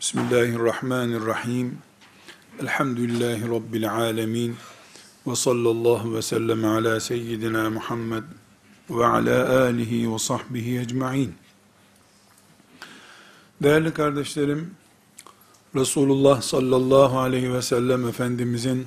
Bismillahirrahmanirrahim. Elhamdülillahi Rabbil alemin. Ve sallallahu ve sellem ala seyyidina Muhammed ve ala alihi ve sahbihi ecma'in. Değerli kardeşlerim, Resulullah sallallahu aleyhi ve sellem Efendimizin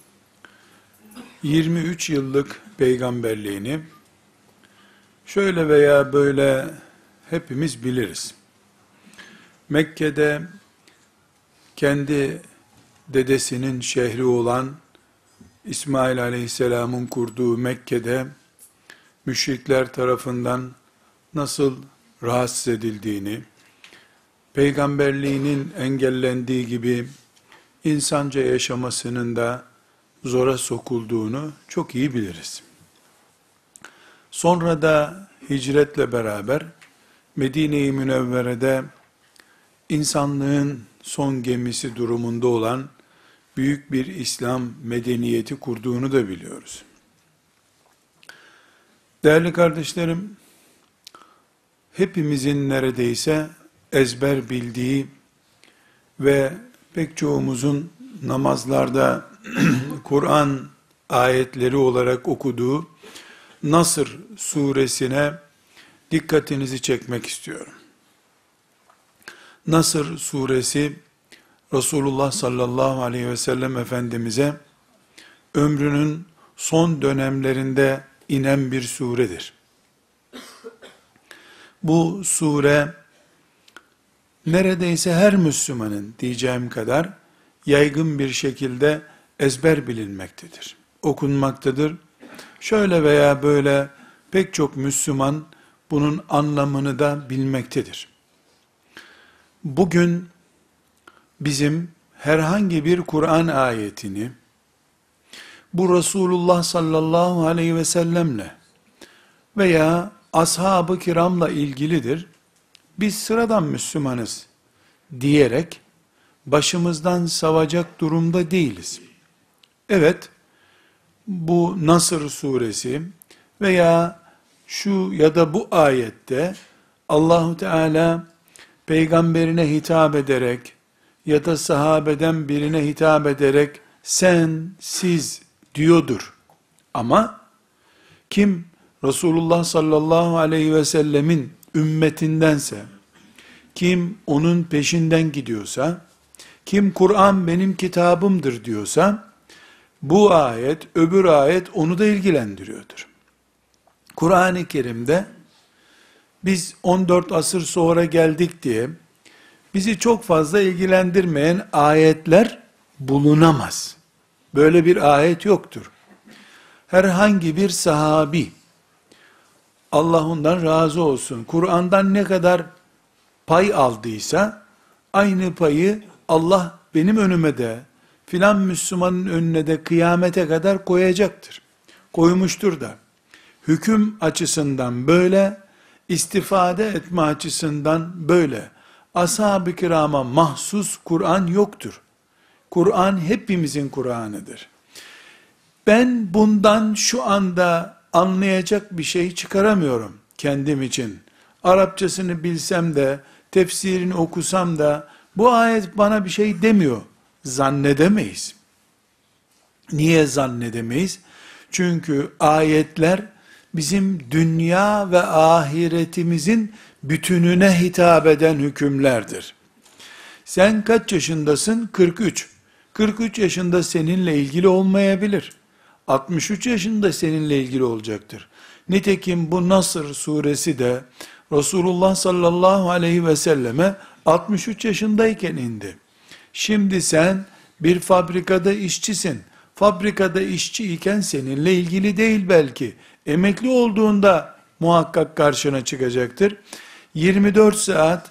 23 yıllık peygamberliğini şöyle veya böyle hepimiz biliriz. Mekke'de kendi dedesinin şehri olan İsmail Aleyhisselam'ın kurduğu Mekke'de müşrikler tarafından nasıl rahatsız edildiğini, peygamberliğinin engellendiği gibi insanca yaşamasının da zora sokulduğunu çok iyi biliriz. Sonra da hicretle beraber Medine-i Münevvere'de insanlığın son gemisi durumunda olan büyük bir İslam medeniyeti kurduğunu da biliyoruz. Değerli kardeşlerim, hepimizin neredeyse ezber bildiği ve pek çoğumuzun namazlarda Kur'an ayetleri olarak okuduğu Nasr suresine dikkatinizi çekmek istiyorum. Nasr suresi Resulullah sallallahu aleyhi ve sellem Efendimiz'e ömrünün son dönemlerinde inen bir suredir. Bu sure neredeyse her Müslümanın diyeceğim kadar yaygın bir şekilde ezber bilinmektedir. Okunmaktadır. Şöyle veya böyle pek çok Müslüman bunun anlamını da bilmektedir. Bugün bizim herhangi bir Kur'an ayetini bu Resulullah sallallahu aleyhi ve sellemle veya ashab-ı kiramla ilgilidir, biz sıradan Müslümanız diyerek başımızdan savacak durumda değiliz. Evet, bu Nasr suresi veya şu ya da bu ayette Allahu Teala peygamberine hitap ederek ya da sahabeden birine hitap ederek sen, siz diyordur. Ama kim Resulullah sallallahu aleyhi ve sellemin ümmetindense, kim onun peşinden gidiyorsa, kim Kur'an benim kitabımdır diyorsa, bu ayet, öbür ayet onu da ilgilendiriyordur. Kur'an-ı Kerim'de biz 14 asır sonra geldik diye bizi çok fazla ilgilendirmeyen ayetler bulunamaz. Böyle bir ayet yoktur. Herhangi bir sahabi, Allah ondan razı olsun, Kur'an'dan ne kadar pay aldıysa, aynı payı Allah benim önüme de, filan Müslümanın önüne de kıyamete kadar koyacaktır. Koymuştur da. Hüküm açısından böyle, istifade etme açısından böyle. Ashab-ı kirama mahsus Kur'an yoktur. Kur'an hepimizin Kur'an'ıdır. Ben bundan şu anda anlayacak bir şey çıkaramıyorum kendim için. Arapçasını bilsem de, tefsirini okusam da, bu ayet bana bir şey demiyor. Zannedemeyiz. Niye zannedemeyiz? Çünkü ayetler, bizim dünya ve ahiretimizin bütününe hitap eden hükümlerdir. Sen kaç yaşındasın? 43. 43 yaşında seninle ilgili olmayabilir. 63 yaşında seninle ilgili olacaktır. Nitekim bu Nasr suresi de Resulullah sallallahu aleyhi ve selleme 63 yaşındayken indi. Şimdi sen bir fabrikada işçisin. Fabrikada işçi iken seninle ilgili değil belki. Emekli olduğunda muhakkak karşına çıkacaktır. 24 saat,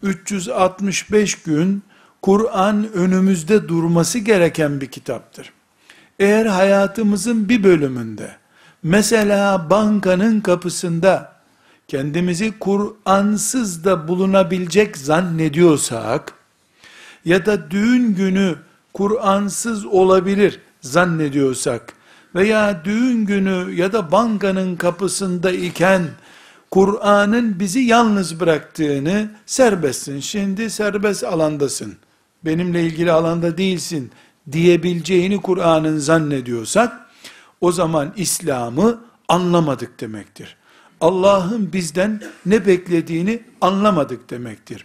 365 gün Kur'an önümüzde durması gereken bir kitaptır. Eğer hayatımızın bir bölümünde, mesela bankanın kapısında kendimizi Kur'ansız da bulunabilecek zannediyorsak, ya da düğün günü Kur'ansız olabilir zannediyorsak, veya düğün günü ya da bankanın kapısında iken Kur'an'ın bizi yalnız bıraktığını, serbestsin, şimdi serbest alandasın, benimle ilgili alanda değilsin diyebileceğini Kur'an'ın zannediyorsak, o zaman İslam'ı anlamadık demektir. Allah'ın bizden ne beklediğini anlamadık demektir.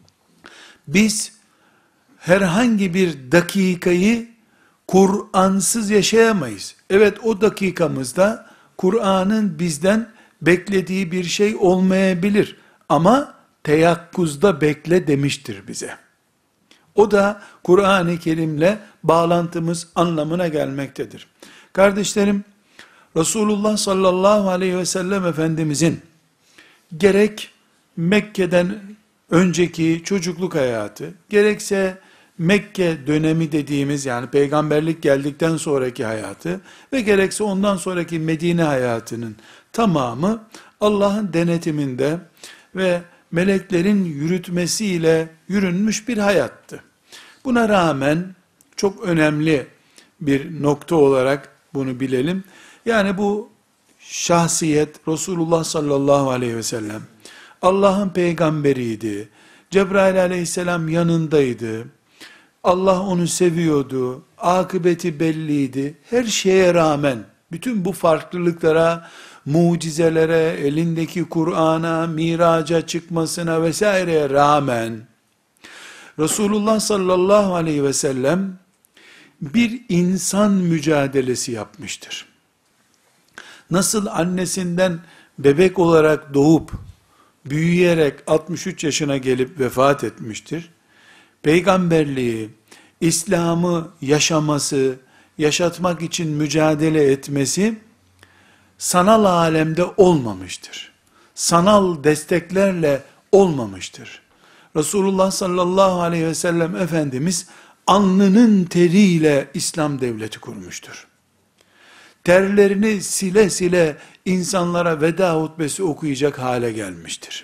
Biz herhangi bir dakikayı Kur'ansız yaşayamayız. Evet, o dakikamızda Kur'an'ın bizden beklediği bir şey olmayabilir. Ama teyakkuzda bekle demiştir bize. O da Kur'an-ı Kerim'le bağlantımız anlamına gelmektedir. Kardeşlerim, Resulullah sallallahu aleyhi ve sellem Efendimizin gerek Mekke'den önceki çocukluk hayatı, gerekse Mekke dönemi dediğimiz, yani peygamberlik geldikten sonraki hayatı ve gerekse ondan sonraki Medine hayatının tamamı Allah'ın denetiminde ve meleklerin yürütmesiyle yürünmüş bir hayattı. Buna rağmen çok önemli bir nokta olarak bunu bilelim. Yani bu şahsiyet Resulullah sallallahu aleyhi ve sellem Allah'ın peygamberiydi. Cebrail aleyhisselam yanındaydı. Allah onu seviyordu. Akıbeti belliydi. Her şeye rağmen, bütün bu farklılıklara, mucizelere, elindeki Kur'an'a, miraca çıkmasına vesaireye rağmen, Resulullah sallallahu aleyhi ve sellem bir insan mücadelesi yapmıştır. Nasıl annesinden bebek olarak doğup, büyüyerek 63 yaşına gelip vefat etmiştir, peygamberliği, İslam'ı yaşaması, yaşatmak için mücadele etmesi, sanal alemde olmamıştır. Sanal desteklerle olmamıştır. Resulullah sallallahu aleyhi ve sellem Efendimiz, alnının teriyle İslam devleti kurmuştur. Terlerini sile sile insanlara veda hutbesi okuyacak hale gelmiştir.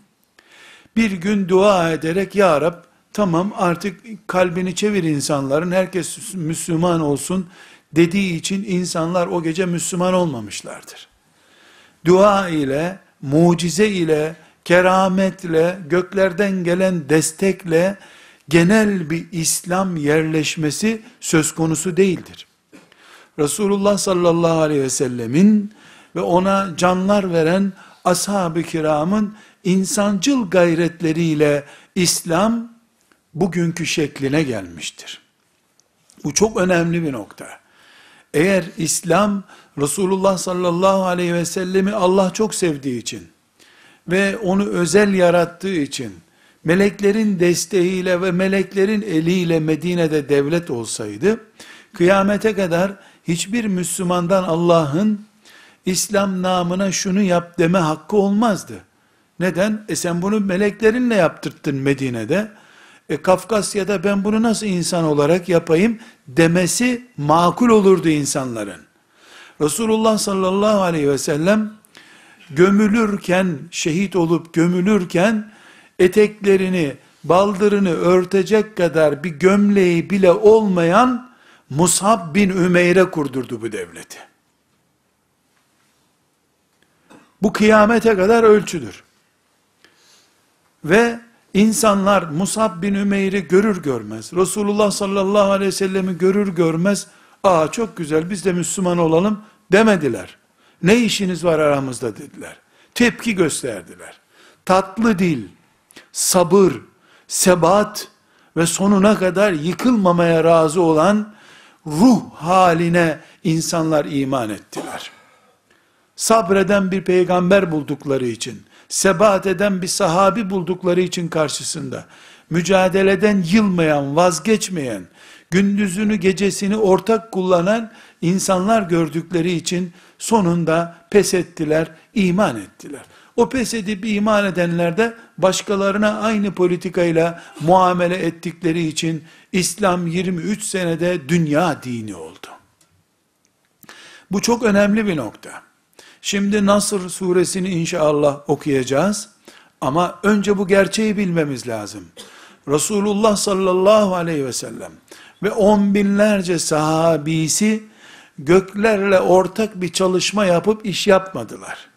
Bir gün dua ederek, Ya Rab, tamam artık kalbini çevir insanların, herkes Müslüman olsun dediği için insanlar o gece Müslüman olmamışlardır. Dua ile, mucize ile, kerametle, göklerden gelen destekle genel bir İslam yerleşmesi söz konusu değildir. Resulullah sallallahu aleyhi ve sellemin ve ona canlar veren ashab-ı kiramın insancıl gayretleriyle İslam bugünkü şekline gelmiştir. Bu çok önemli bir nokta. Eğer İslam, Resulullah sallallahu aleyhi ve sellemi Allah çok sevdiği için ve onu özel yarattığı için, meleklerin desteğiyle ve meleklerin eliyle Medine'de devlet olsaydı, kıyamete kadar hiçbir Müslümandan Allah'ın İslam namına şunu yap deme hakkı olmazdı. Neden? Sen bunu meleklerinle yaptırttın Medine'de. Kafkasya'da ben bunu nasıl insan olarak yapayım demesi makul olurdu insanların. Resulullah sallallahu aleyhi ve sellem gömülürken, şehit olup gömülürken eteklerini, baldırını örtecek kadar bir gömleği bile olmayan Mus'ab bin Ümeyr'e kurdurdu bu devleti. Bu kıyamete kadar ölçüdür. Ve insanlar Mus'ab bin Ümeyr'i görür görmez, Resulullah sallallahu aleyhi ve sellemi görür görmez, aa çok güzel biz de Müslüman olalım demediler. Ne işiniz var aramızda dediler. Tepki gösterdiler. Tatlı dil, sabır, sebat ve sonuna kadar yıkılmamaya razı olan ruh haline insanlar iman ettiler. Sabreden bir peygamber buldukları için, sebat eden bir sahabi buldukları için karşısında, mücadeleden yılmayan, vazgeçmeyen, gündüzünü gecesini ortak kullanan insanlar gördükleri için sonunda pes ettiler, iman ettiler. O pes edip iman edenler de başkalarına aynı politikayla muamele ettikleri için İslam 23 senede dünya dini oldu. Bu çok önemli bir nokta. Şimdi Nasr suresini inşallah okuyacağız. Ama önce bu gerçeği bilmemiz lazım. Resulullah sallallahu aleyhi ve sellem ve on binlerce sahabisi göklerle ortak bir çalışma yapıp iş yapmadılar.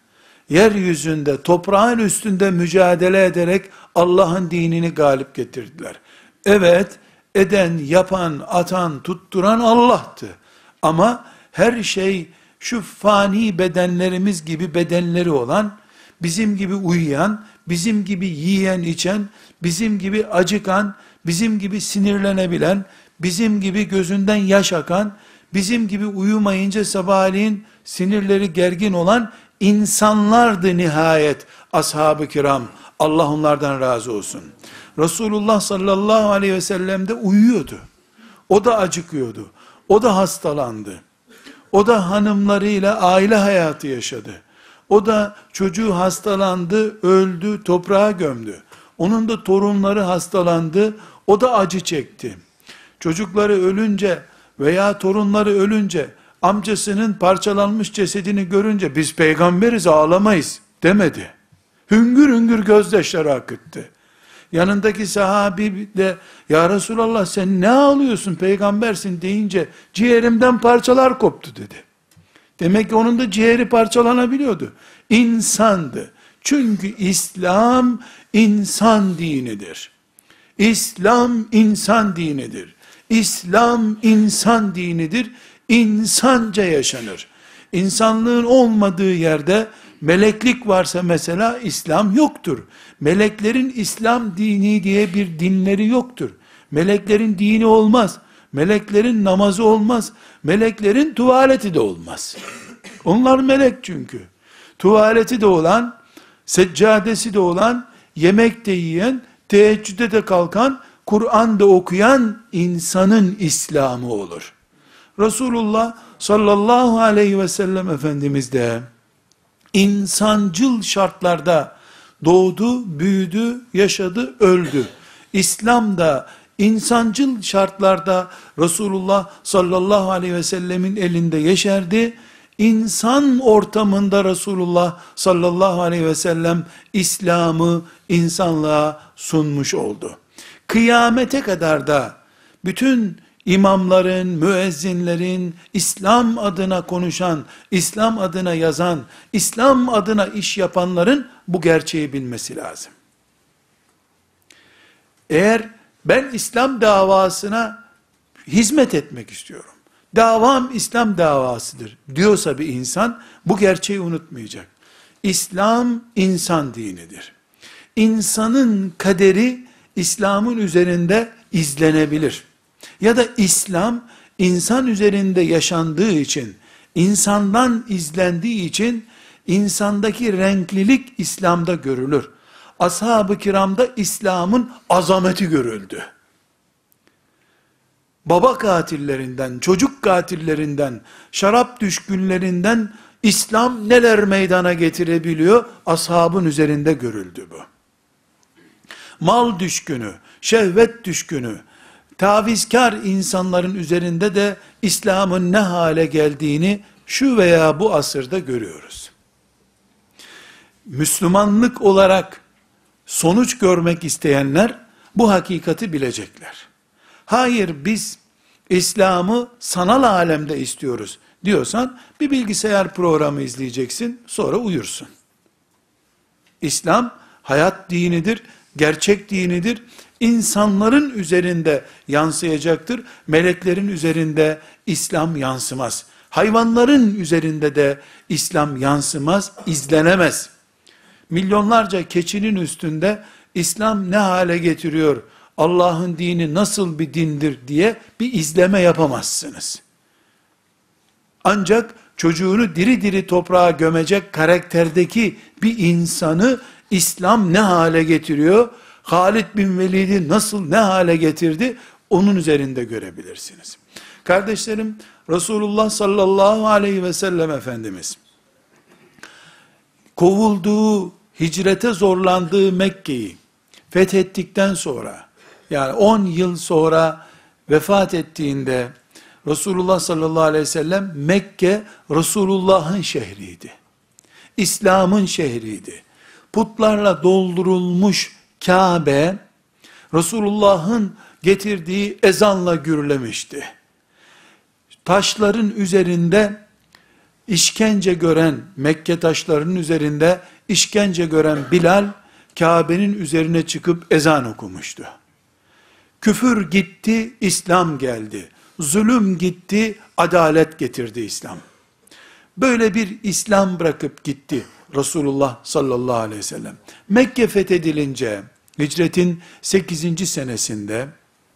yeryüzünde, toprağın üstünde mücadele ederek Allah'ın dinini galip getirdiler. Evet, eden, yapan, atan, tutturan Allah'tı. Ama her şey şu fani bedenlerimiz gibi bedenleri olan, bizim gibi uyuyan, bizim gibi yiyen, içen, bizim gibi acıkan, bizim gibi sinirlenebilen, bizim gibi gözünden yaş akan, bizim gibi uyumayınca sabahleyin sinirleri gergin olan insanlardı nihayet ashab-ı kiram. Allah onlardan razı olsun. Resulullah sallallahu aleyhi ve sellem de uyuyordu. O da acıkıyordu. O da hastalandı. O da hanımlarıyla aile hayatı yaşadı. O da çocuğu hastalandı, öldü, toprağa gömdü. Onun da torunları hastalandı, o da acı çekti. Çocukları ölünce veya torunları ölünce, amcasının parçalanmış cesedini görünce, biz peygamberiz ağlamayız demedi. Hüngür hüngür gözyaşları akıttı. Yanındaki sahabi de, ya Resulallah sen ne ağlıyorsun, peygambersin deyince, ciğerimden parçalar koptu dedi. Demek ki onun da ciğeri parçalanabiliyordu. İnsandı. Çünkü İslam insan dinidir. İslam insan dinidir. İslam insan dinidir. İnsanca yaşanır. İnsanlığın olmadığı yerde meleklik varsa mesela İslam yoktur. Meleklerin İslam dini diye bir dinleri yoktur. Meleklerin dini olmaz. Meleklerin namazı olmaz. Meleklerin tuvaleti de olmaz. Onlar melek çünkü. Tuvaleti de olan, seccadesi de olan, yemek de yiyen, teheccüde de kalkan, Kur'an da okuyan insanın İslam'ı olur. Resulullah sallallahu aleyhi ve sellem Efendimiz de insancıl şartlarda doğdu, büyüdü, yaşadı, öldü. İslam da insancıl şartlarda Resulullah sallallahu aleyhi ve sellemin elinde yeşerdi. İnsan ortamında Resulullah sallallahu aleyhi ve sellem İslam'ı insanlığa sunmuş oldu. Kıyamete kadar da bütün imamların, müezzinlerin, İslam adına konuşan, İslam adına yazan, İslam adına iş yapanların bu gerçeği bilmesi lazım. Eğer ben İslam davasına hizmet etmek istiyorum, davam İslam davasıdır diyorsa bir insan, bu gerçeği unutmayacak. İslam insan dinidir. İnsanın kaderi İslam'ın üzerinde izlenebilir. Ya da İslam insan üzerinde yaşandığı için, insandan izlendiği için insandaki renklilik İslam'da görülür. Ashab-ı kiramda İslam'ın azameti görüldü. Baba katillerinden, çocuk katillerinden, şarap düşkünlerinden İslam neler meydana getirebiliyor? Ashabın üzerinde görüldü bu. Mal düşkünü, şehvet düşkünü, tavizkar insanların üzerinde de İslam'ın ne hale geldiğini şu veya bu asırda görüyoruz. Müslümanlık olarak sonuç görmek isteyenler bu hakikati bilecekler. Hayır, biz İslam'ı sanal alemde istiyoruz diyorsan bir bilgisayar programı izleyeceksin, sonra uyursun. İslam hayat dinidir, gerçek dinidir. İnsanların üzerinde yansıyacaktır. Meleklerin üzerinde İslam yansımaz. Hayvanların üzerinde de İslam yansımaz, izlenemez. Milyonlarca keçinin üstünde İslam ne hale getiriyor, Allah'ın dini nasıl bir dindir diye bir izleme yapamazsınız. Ancak çocuğunu diri diri toprağa gömecek karakterdeki bir insanı İslam ne hale getiriyor, Halid bin Velid'i nasıl ne hale getirdi, onun üzerinde görebilirsiniz. Kardeşlerim, Resulullah sallallahu aleyhi ve sellem Efendimiz, kovulduğu, hicrete zorlandığı Mekke'yi fethettikten sonra, yani 10 yıl sonra vefat ettiğinde, Resulullah sallallahu aleyhi ve sellem, Mekke Resulullah'ın şehriydi. İslam'ın şehriydi. Putlarla doldurulmuş Kabe, Resulullah'ın getirdiği ezanla gürlemişti. Taşların üzerinde işkence gören, Mekke taşlarının üzerinde işkence gören Bilal, Kabe'nin üzerine çıkıp ezan okumuştu. Küfür gitti, İslam geldi. Zulüm gitti, adalet getirdi İslam. Böyle bir İslam bırakıp gitti Resulullah sallallahu aleyhi ve sellem. Mekke fethedilince, hicretin 8. senesinde,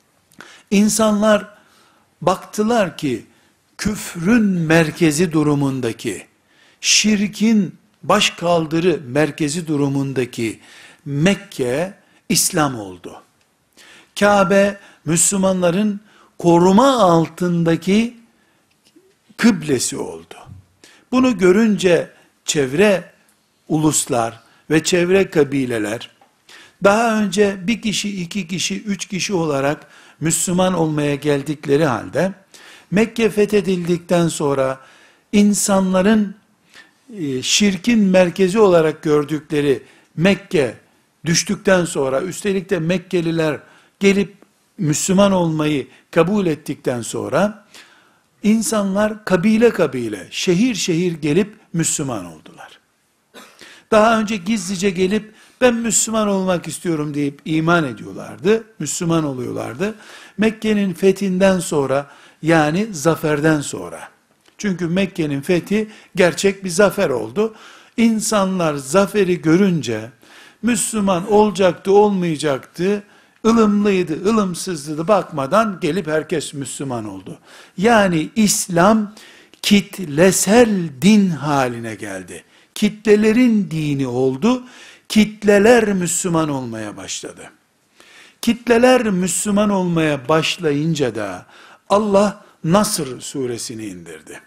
insanlar baktılar ki, küfrün merkezi durumundaki, şirkin başkaldırı merkezi durumundaki Mekke, İslam oldu. Kabe, Müslümanların koruma altındaki kıblesi oldu. Bunu görünce çevre uluslar ve çevre kabileler, daha önce bir kişi, iki kişi, üç kişi olarak Müslüman olmaya geldikleri halde, Mekke fethedildikten sonra insanların şirkin merkezi olarak gördükleri Mekke düştükten sonra, üstelik de Mekkeliler gelip Müslüman olmayı kabul ettikten sonra, insanlar kabile kabile, şehir şehir gelip Müslüman oldular. Daha önce gizlice gelip, ben Müslüman olmak istiyorum deyip iman ediyorlardı, Müslüman oluyorlardı. Mekke'nin fethinden sonra, yani zaferden sonra, çünkü Mekke'nin fethi gerçek bir zafer oldu. İnsanlar zaferi görünce, Müslüman olacaktı olmayacaktı, ılımlıydı ılımsızdı bakmadan gelip herkes Müslüman oldu. Yani İslam kitlesel din haline geldi. Kitlelerin dini oldu. Kitleler Müslüman olmaya başladı. Kitleler Müslüman olmaya başlayınca da Allah Nasr suresini indirdi.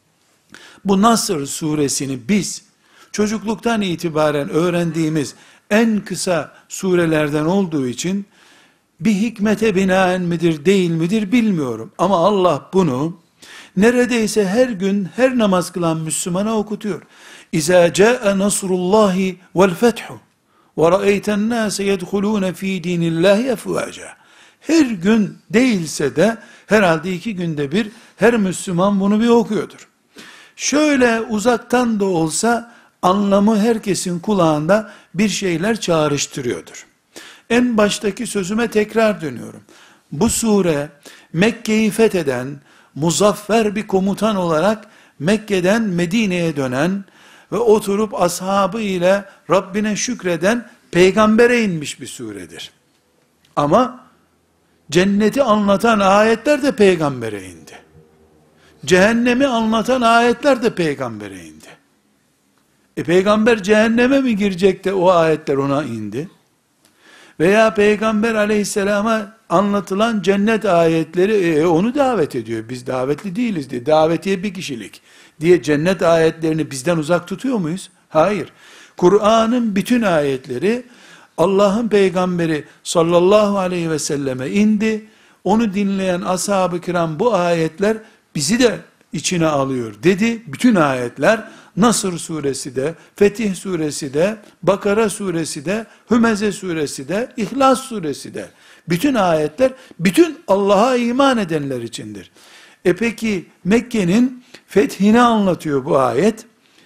Bu Nasr suresini biz çocukluktan itibaren öğrendiğimiz en kısa surelerden olduğu için bir hikmete binaen midir değil midir bilmiyorum. Ama Allah bunu neredeyse her gün her namaz kılan Müslümana okutuyor. İzâ câe nasrullâhi vel fethu ve ra'eyten nâse yedhulûne fî dînillâhi efvâca. Her gün değilse de herhalde 2 günde bir her Müslüman bunu bir okuyordur. Şöyle uzaktan da olsa anlamı herkesin kulağında bir şeyler çağrıştırıyordur. En baştaki sözüme tekrar dönüyorum. Bu sure Mekke'yi fetheden, muzaffer bir komutan olarak Mekke'den Medine'ye dönen ve oturup ashabı ile Rabbine şükreden peygambere inmiş bir suredir. Ama cenneti anlatan ayetler de peygambere indi. Cehennemi anlatan ayetler de peygambere indi. Peygamber cehenneme mi girecek de o ayetler ona indi? Veya peygamber aleyhisselama anlatılan cennet ayetleri onu davet ediyor. Biz davetli değiliz diye. Davetiye bir kişilik diye cennet ayetlerini bizden uzak tutuyor muyuz? Hayır. Kur'an'ın bütün ayetleri Allah'ın peygamberi sallallahu aleyhi ve selleme indi. Onu dinleyen ashab-ı kiram bu ayetler bizi de içine alıyor dedi. Bütün ayetler Nasr suresi de, Fetih suresi de, Bakara suresi de, Hümeze suresi de, İhlas suresi de. Bütün ayetler, bütün Allah'a iman edenler içindir. Peki Mekke'nin fethini anlatıyor bu ayet.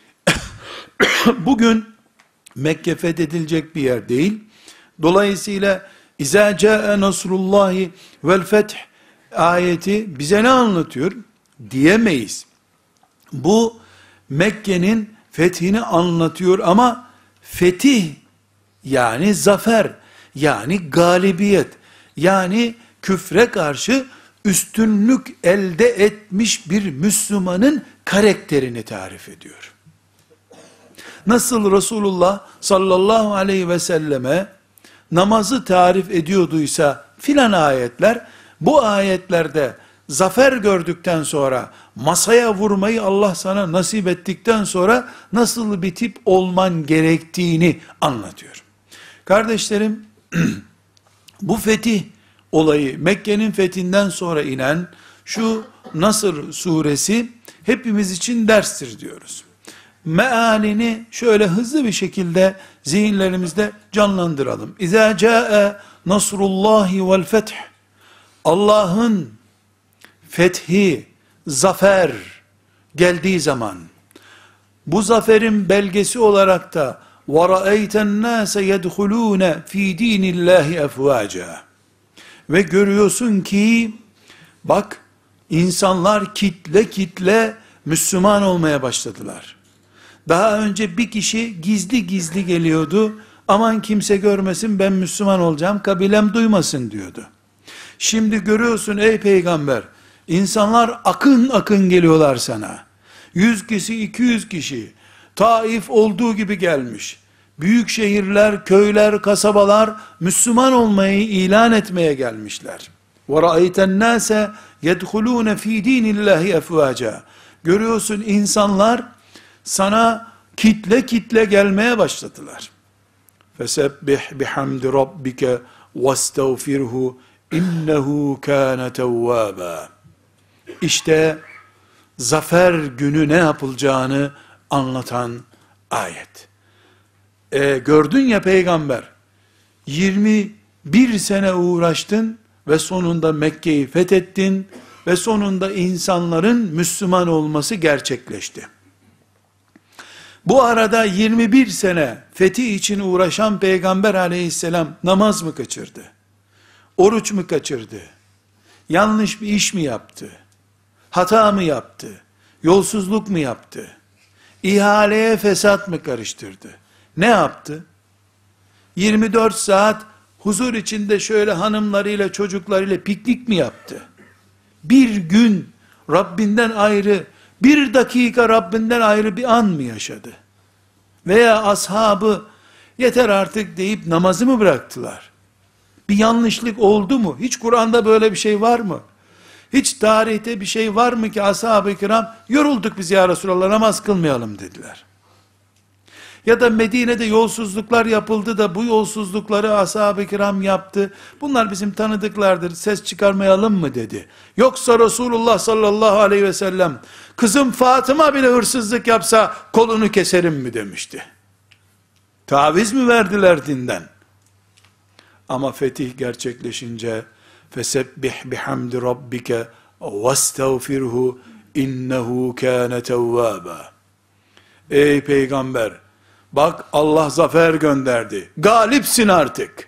Bugün Mekke fethedilecek bir yer değil. Dolayısıyla İzâ câe nasrullâhi vel feth ayeti bize ne anlatıyor diyemeyiz. Bu Mekke'nin fethini anlatıyor ama fetih yani zafer yani galibiyet yani küfre karşı üstünlük elde etmiş bir Müslümanın karakterini tarif ediyor. Nasıl Resulullah sallallahu aleyhi ve selleme namazı tarif ediyorduysa filan ayetler, bu ayetlerde zafer gördükten sonra, masaya vurmayı Allah sana nasip ettikten sonra nasıl bir tip olman gerektiğini anlatıyor. Kardeşlerim, bu fetih olayı, Mekke'nin fethinden sonra inen şu Nasr suresi hepimiz için derstir diyoruz. Mealini şöyle hızlı bir şekilde zihinlerimizde canlandıralım. İzâ câe nasrullâhi vel feth. Allah'ın fethi, zafer geldiği zaman, Bu zaferin belgesi olarak da وَرَأَيْتَ النَّاسَ يَدْخُلُونَ ف۪ي د۪ينِ اللّٰهِ اَفْوَاجًا. Ve görüyorsun ki, bak, insanlar kitle kitle Müslüman olmaya başladılar. Daha önce bir kişi gizli gizli geliyordu, aman kimse görmesin ben Müslüman olacağım, kabilem duymasın diyordu. Şimdi görüyorsun ey peygamber, insanlar akın akın geliyorlar sana. 100 kişi, 200 kişi, Taif olduğu gibi gelmiş. Büyük şehirler, köyler, kasabalar Müslüman olmayı ilan etmeye gelmişler. وَرَأَيْتَ النَّاسَ يَدْخُلُونَ ف۪ي د۪ينِ اللّٰهِ اَفْوَاجًا. Görüyorsun insanlar sana kitle kitle gelmeye başladılar. فَسَبِّحْ بِحَمْدِ رَبِّكَ وَاسْتَغْفِرْهُ اِنَّهُ كَانَ تَوَّابًا. İşte zafer günü ne yapılacağını anlatan ayet. Gördün ya peygamber, 21 sene uğraştın ve sonunda Mekke'yi fethettin ve sonunda insanların Müslüman olması gerçekleşti. Bu arada 21 sene fethi için uğraşan peygamber aleyhisselam namaz mı kaçırdı? Oruç mu kaçırdı? Yanlış bir iş mi yaptı? Hata mı yaptı? Yolsuzluk mu yaptı? İhaleye fesat mı karıştırdı? Ne yaptı? 24 saat huzur içinde şöyle hanımlarıyla çocuklarıyla piknik mi yaptı? Bir gün Rabbinden ayrı, bir dakika Rabbinden ayrı bir an mı yaşadı? Veya ashabı yeter artık deyip namazı mı bıraktılar? Bir yanlışlık oldu mu? Hiç Kur'an'da böyle bir şey var mı? Hiç tarihte bir şey var mı ki ashab-ı kiram yorulduk biz ya Resulallah namaz kılmayalım dediler. Ya da Medine'de yolsuzluklar yapıldı da bu yolsuzlukları ashab-ı kiram yaptı. Bunlar bizim tanıdıklardır, ses çıkarmayalım mı dedi. Yoksa Resulullah sallallahu aleyhi ve sellem kızım Fatıma bile hırsızlık yapsa kolunu keserim mi demişti. Taviz mi verdiler dinden? Ama fetih gerçekleşince فَسَبِّحْ بِحَمْدِ رَبِّكَ وَاسْتَغْفِرْهُ اِنَّهُ كَانَ تَوَّابًا. Ey peygamber, bak Allah zafer gönderdi. Galipsin artık.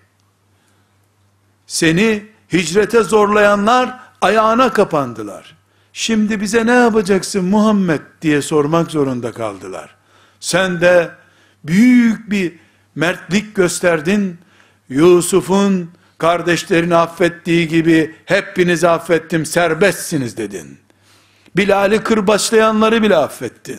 Seni hicrete zorlayanlar ayağına kapandılar. Şimdi bize ne yapacaksın Muhammed diye sormak zorunda kaldılar. Sen de büyük bir mertlik gösterdin. Yusuf'un kardeşlerini affettiği gibi hepinizi affettim, serbestsiniz dedin. Bilal'i kırbaçlayanları bile affettin.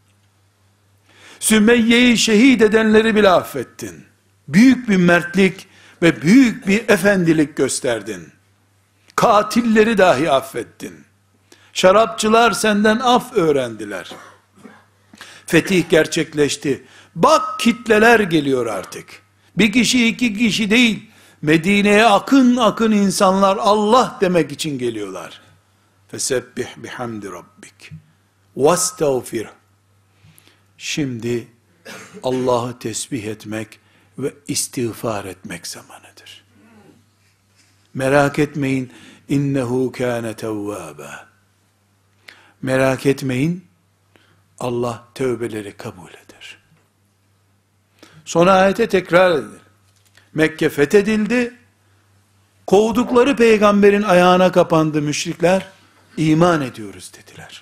Sümeyye'yi şehit edenleri bile affettin. Büyük bir mertlik ve büyük bir efendilik gösterdin. Katilleri dahi affettin. Şarapçılar senden af öğrendiler. Fetih gerçekleşti. Bak kitleler geliyor artık. Bir kişi iki kişi değil. Medine'ye akın akın insanlar Allah demek için geliyorlar. Fesebbih bihamdi rabbik. Vestağfir. Şimdi Allah'ı tesbih etmek ve istiğfar etmek zamanıdır. Merak etmeyin. İnnehu kâne tevvâbâ. Merak etmeyin. Allah tövbeleri kabul eder. Son ayete tekrar edilir. Mekke fethedildi. Kovdukları peygamberin ayağına kapandı müşrikler. İman ediyoruz dediler.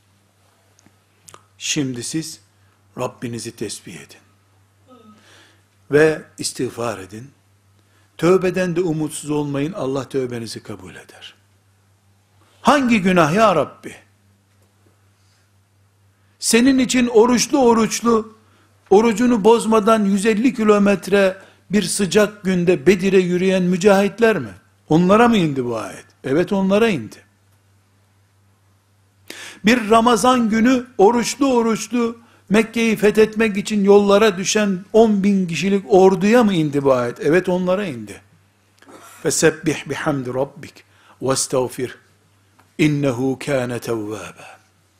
Şimdi siz Rabbinizi tesbih edin. Ve istiğfar edin. Tövbeden de umutsuz olmayın. Allah tövbenizi kabul eder. Hangi günah ya Rabbi? Senin için oruçlu orucunu bozmadan 150 kilometre bir sıcak günde Bedir'e yürüyen mücahitler mi? Onlara mı indi bu ayet? Evet onlara indi. Bir Ramazan günü oruçlu Mekke'yi fethetmek için yollara düşen 10.000 kişilik orduya mı indi bu ayet? Evet onlara indi. Fesebbih bihamdi rabbik vestağfir innehu kâne tevvâbâ.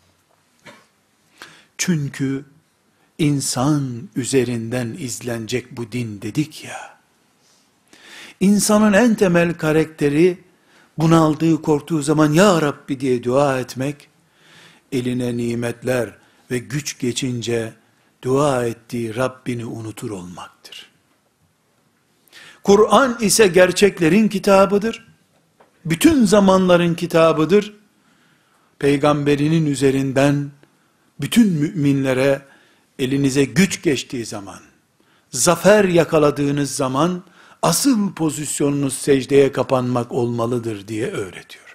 Çünkü insan üzerinden izlenecek bu din dedik ya. İnsanın en temel karakteri bunaldığı, korktuğu zaman ya Rabbi diye dua etmek, eline nimetler ve güç geçince dua ettiği Rabbini unutur olmaktır. Kur'an ise gerçeklerin kitabıdır. Bütün zamanların kitabıdır. Peygamberinin üzerinden bütün müminlere elinize güç geçtiği zaman, zafer yakaladığınız zaman asıl pozisyonunuz secdeye kapanmak olmalıdır diye öğretiyor.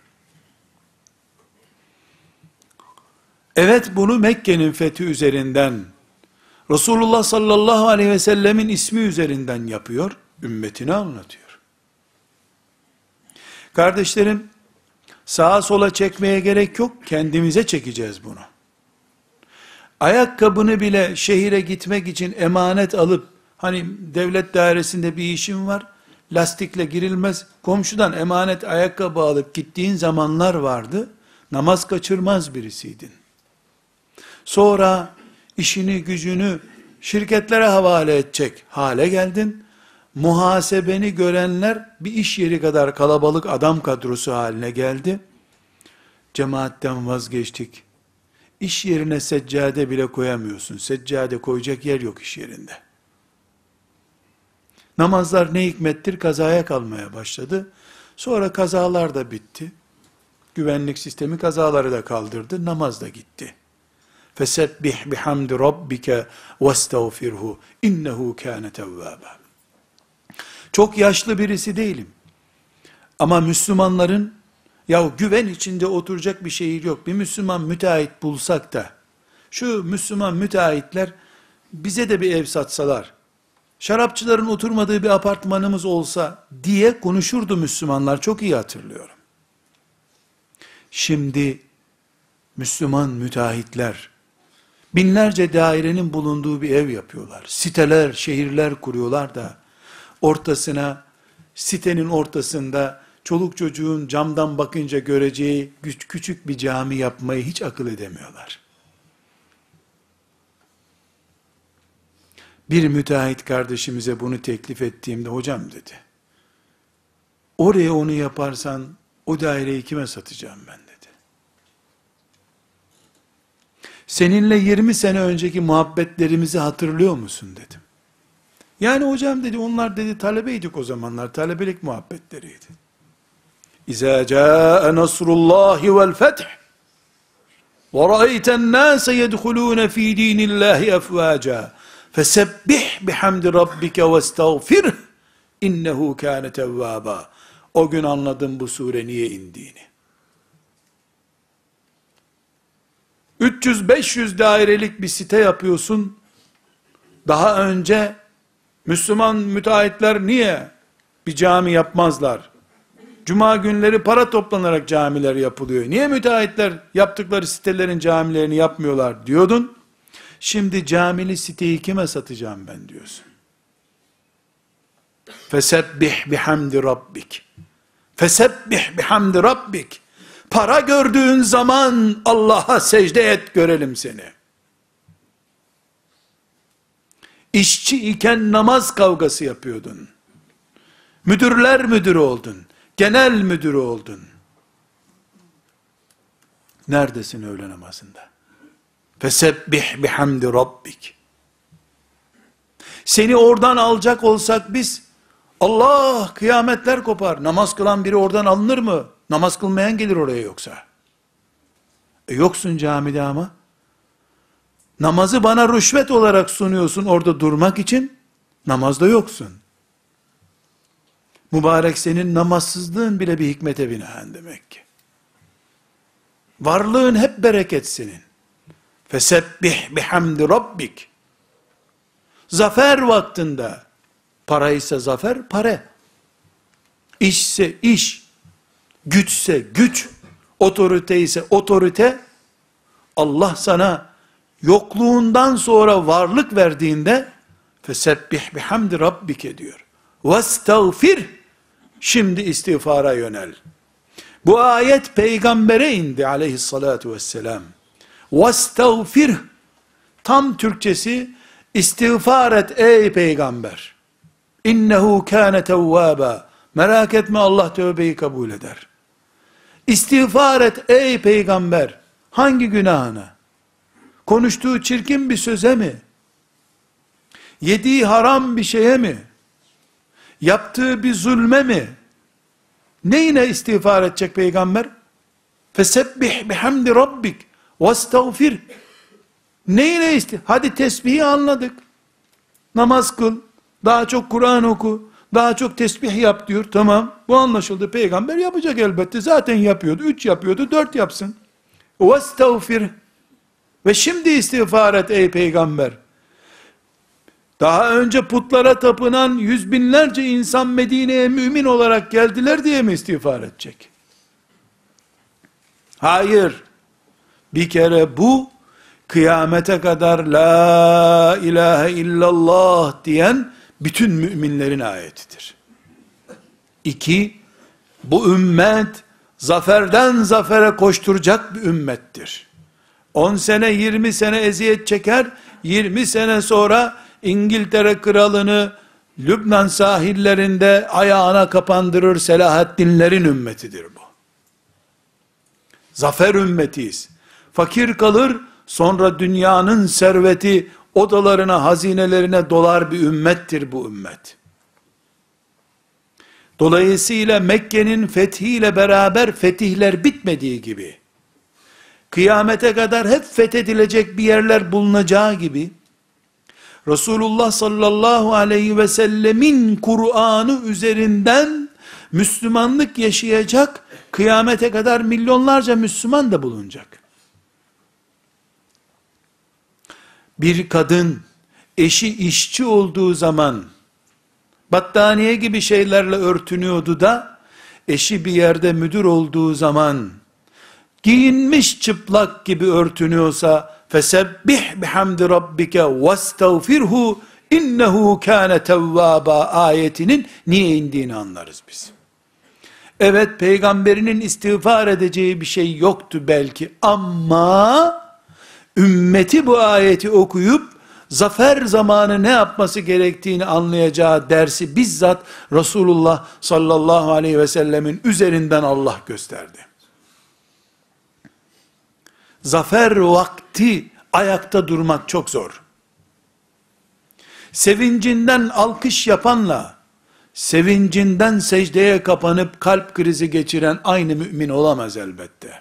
Evet, bunu Mekke'nin fethi üzerinden, Resulullah sallallahu aleyhi ve sellemin ismi üzerinden yapıyor, ümmetine anlatıyor. Kardeşlerim, sağa sola çekmeye gerek yok, kendimize çekeceğiz bunu. Ayakkabını bile şehire gitmek için emanet alıp, hani devlet dairesinde bir işim var, lastikle girilmez, komşudan emanet ayakkabı alıp gittiğin zamanlar vardı, namaz kaçırmaz birisiydin. Sonra işini gücünü şirketlere havale edecek hale geldin, muhasebeni görenler bir iş yeri kadar kalabalık adam kadrosu haline geldi, cemaatten vazgeçtik, İş yerine seccade bile koyamıyorsun, seccade koyacak yer yok iş yerinde. Namazlar ne hikmettir kazaya kalmaya başladı. Sonra kazalar da bitti. Güvenlik sistemi kazaları da kaldırdı. Namaz da gitti. Fesebbih bihamdi rabbike vestağfirhu innehu kâne tevvâbâ. Çok yaşlı birisi değilim. Ama Müslümanların ya güven içinde oturacak bir şehir yok. Bir Müslüman müteahhit bulsak da şu Müslüman müteahhitler bize de bir ev satsalar, şarapçıların oturmadığı bir apartmanımız olsa diye konuşurdu Müslümanlar. Çok iyi hatırlıyorum. Şimdi Müslüman müteahhitler binlerce dairenin bulunduğu bir ev yapıyorlar. Siteler, şehirler kuruyorlar da ortasına, sitenin ortasında çoluk çocuğun camdan bakınca göreceği küçük bir cami yapmayı hiç akıl edemiyorlar. Bir müteahhit kardeşimize bunu teklif ettiğimde, hocam dedi, oraya onu yaparsan o daireyi kime satacağım ben dedi. Seninle 20 sene önceki muhabbetlerimizi hatırlıyor musun dedim. Yani hocam dedi, onlar dedi talebeydik o zamanlar, talebelik muhabbetleriydi. İzâ câe nasrullâhi vel feth ve ra'eyten nâse yedhulûne fî dînillâhi efvâcâ fesebbih bihamdi rabbike vestağfirh innehu kâne tevvâbâ. O gün anladım bu sure niye indiğini. 300-500 dairelik bir site yapıyorsun. Daha önce Müslüman müteahhitler niye bir cami yapmazlar? Cuma günleri para toplanarak camiler yapılıyor. Niye müteahhitler yaptıkları sitelerin camilerini yapmıyorlar diyordun. Şimdi camili siteyi kime satacağım ben diyorsun. Fesebbih bihamdi rabbik. Fesebbih bihamdi rabbik. Para gördüğün zaman Allah'a secde et görelim seni. İşçi iken namaz kavgası yapıyordun. Müdürler müdürü oldun. Genel müdürü oldun. Neredesin öğle namazında? Fesebbih bihamdi rabbik. Seni oradan alacak olsak biz, Allah kıyametler kopar. Namaz kılan biri oradan alınır mı? Namaz kılmayan gelir oraya yoksa. Yoksun camide ama. Namazı bana rüşvet olarak sunuyorsun orada durmak için. Namazda yoksun. Mübarek senin namazsızlığın bile bir hikmete binaen demek ki. Varlığın hep bereket senin. Fesebbih bihamdi rabbik. Zafer vaktinde, para ise zafer, para. İşse iş, güçse güç, otorite ise otorite, Allah sana yokluğundan sonra varlık verdiğinde, fesebbih bihamdi rabbike diyor. Vestağfir, şimdi istiğfara yönel. Bu ayet peygambere indi aleyhissalatu vesselam. Vestağfir, tam Türkçesi, istiğfar et ey peygamber. İnnehu kâne tevvâbâ. Merak etme Allah tövbeyi kabul eder. İstiğfar et ey peygamber. Hangi günahına? Konuştuğu çirkin bir söze mi? Yediği haram bir şeye mi? Yaptığı bir zulme mi? Neyine istiğfar edecek peygamber? Fesebbih bihamdi rabbik vestağfir. Neyine hadi tesbihi anladık. Namaz kıl, daha çok Kur'an oku, daha çok tesbih yap diyor. Tamam, bu anlaşıldı. Peygamber yapacak elbette. Zaten yapıyordu. 3 yapıyordu, 4 yapsın. Vestağfir. Ve şimdi istiğfar et ey peygamber. Daha önce putlara tapınan yüz binlerce insan Medine'ye mümin olarak geldiler diye mi istiğfar edecek? Hayır. Bir kere bu, kıyamete kadar la ilahe illallah diyen bütün müminlerin ayetidir. 2, bu ümmet zaferden zafere koşturacak bir ümmettir. 10 sene 20 sene eziyet çeker, 20 sene sonra İngiltere kralını Lübnan sahillerinde ayağına kapandırır Selahaddinlerin ümmetidir bu. Zafer ümmetiyiz. Fakir kalır, sonra dünyanın serveti odalarına, hazinelerine dolar bir ümmettir bu ümmet. Dolayısıyla Mekke'nin fethiyle beraber fetihler bitmediği gibi, kıyamete kadar hep fethedilecek bir yerler bulunacağı gibi, Resulullah sallallahu aleyhi ve sellemin Kur'an'ı üzerinden Müslümanlık yaşayacak, kıyamete kadar milyonlarca Müslüman da bulunacak. Bir kadın, eşi işçi olduğu zaman, battaniye gibi şeylerle örtünüyordu da, eşi bir yerde müdür olduğu zaman, giyinmiş çıplak gibi örtünüyorsa, fesebbih bihamdi rabbike vestağfirhu innehu kâne tevvâba ayetinin niye indiğini anlarız biz. Evet, peygamberinin istiğfar edeceği bir şey yoktu belki ama ümmeti bu ayeti okuyup zafer zamanı ne yapması gerektiğini anlayacağı dersi bizzat Resulullah sallallahu aleyhi ve sellemin üzerinden Allah gösterdi. Zafer vakti ayakta durmak çok zor. Sevincinden alkış yapanla, sevincinden secdeye kapanıp kalp krizi geçiren aynı mümin olamaz elbette.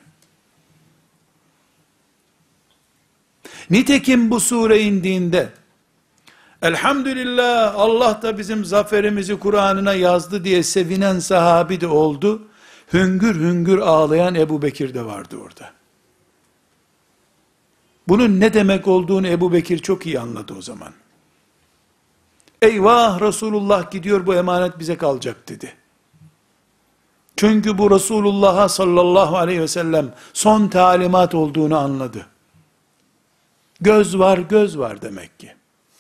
Nitekim bu sure indiğinde, elhamdülillah Allah da bizim zaferimizi Kur'an'ına yazdı diye sevinen sahabi de oldu, hüngür hüngür ağlayan Ebu Bekir de vardı orada. Bunun ne demek olduğunu Ebu Bekir çok iyi anladı o zaman. Eyvah, Resulullah gidiyor, bu emanet bize kalacak dedi. Çünkü bu Resulullah'a sallallahu aleyhi ve sellem son talimat olduğunu anladı. Göz var, göz var demek ki.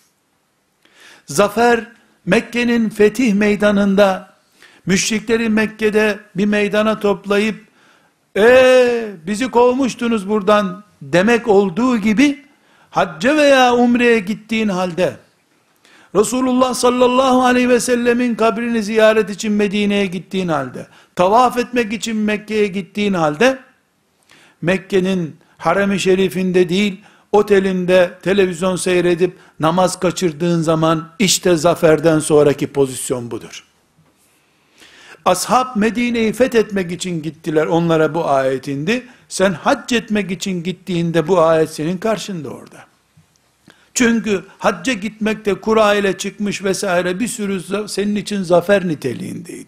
Zafer, Mekke'nin fetih meydanında, müşrikleri Mekke'de bir meydana toplayıp, bizi kovmuştunuz buradan demek olduğu gibi, hacca veya umreye gittiğin halde, Resulullah sallallahu aleyhi ve sellemin kabrini ziyaret için Medine'ye gittiğin halde, tavaf etmek için Mekke'ye gittiğin halde, Mekke'nin harem-i şerifinde değil, otelinde televizyon seyredip namaz kaçırdığın zaman, işte zaferden sonraki pozisyon budur. Ashab Medine'yi fethetmek için gittiler, onlara bu ayet indi. Sen hac etmek için gittiğinde bu ayet senin karşında orada. Çünkü hacca gitmek de kura ile çıkmış vesaire bir sürü senin için zafer niteliğindeydi.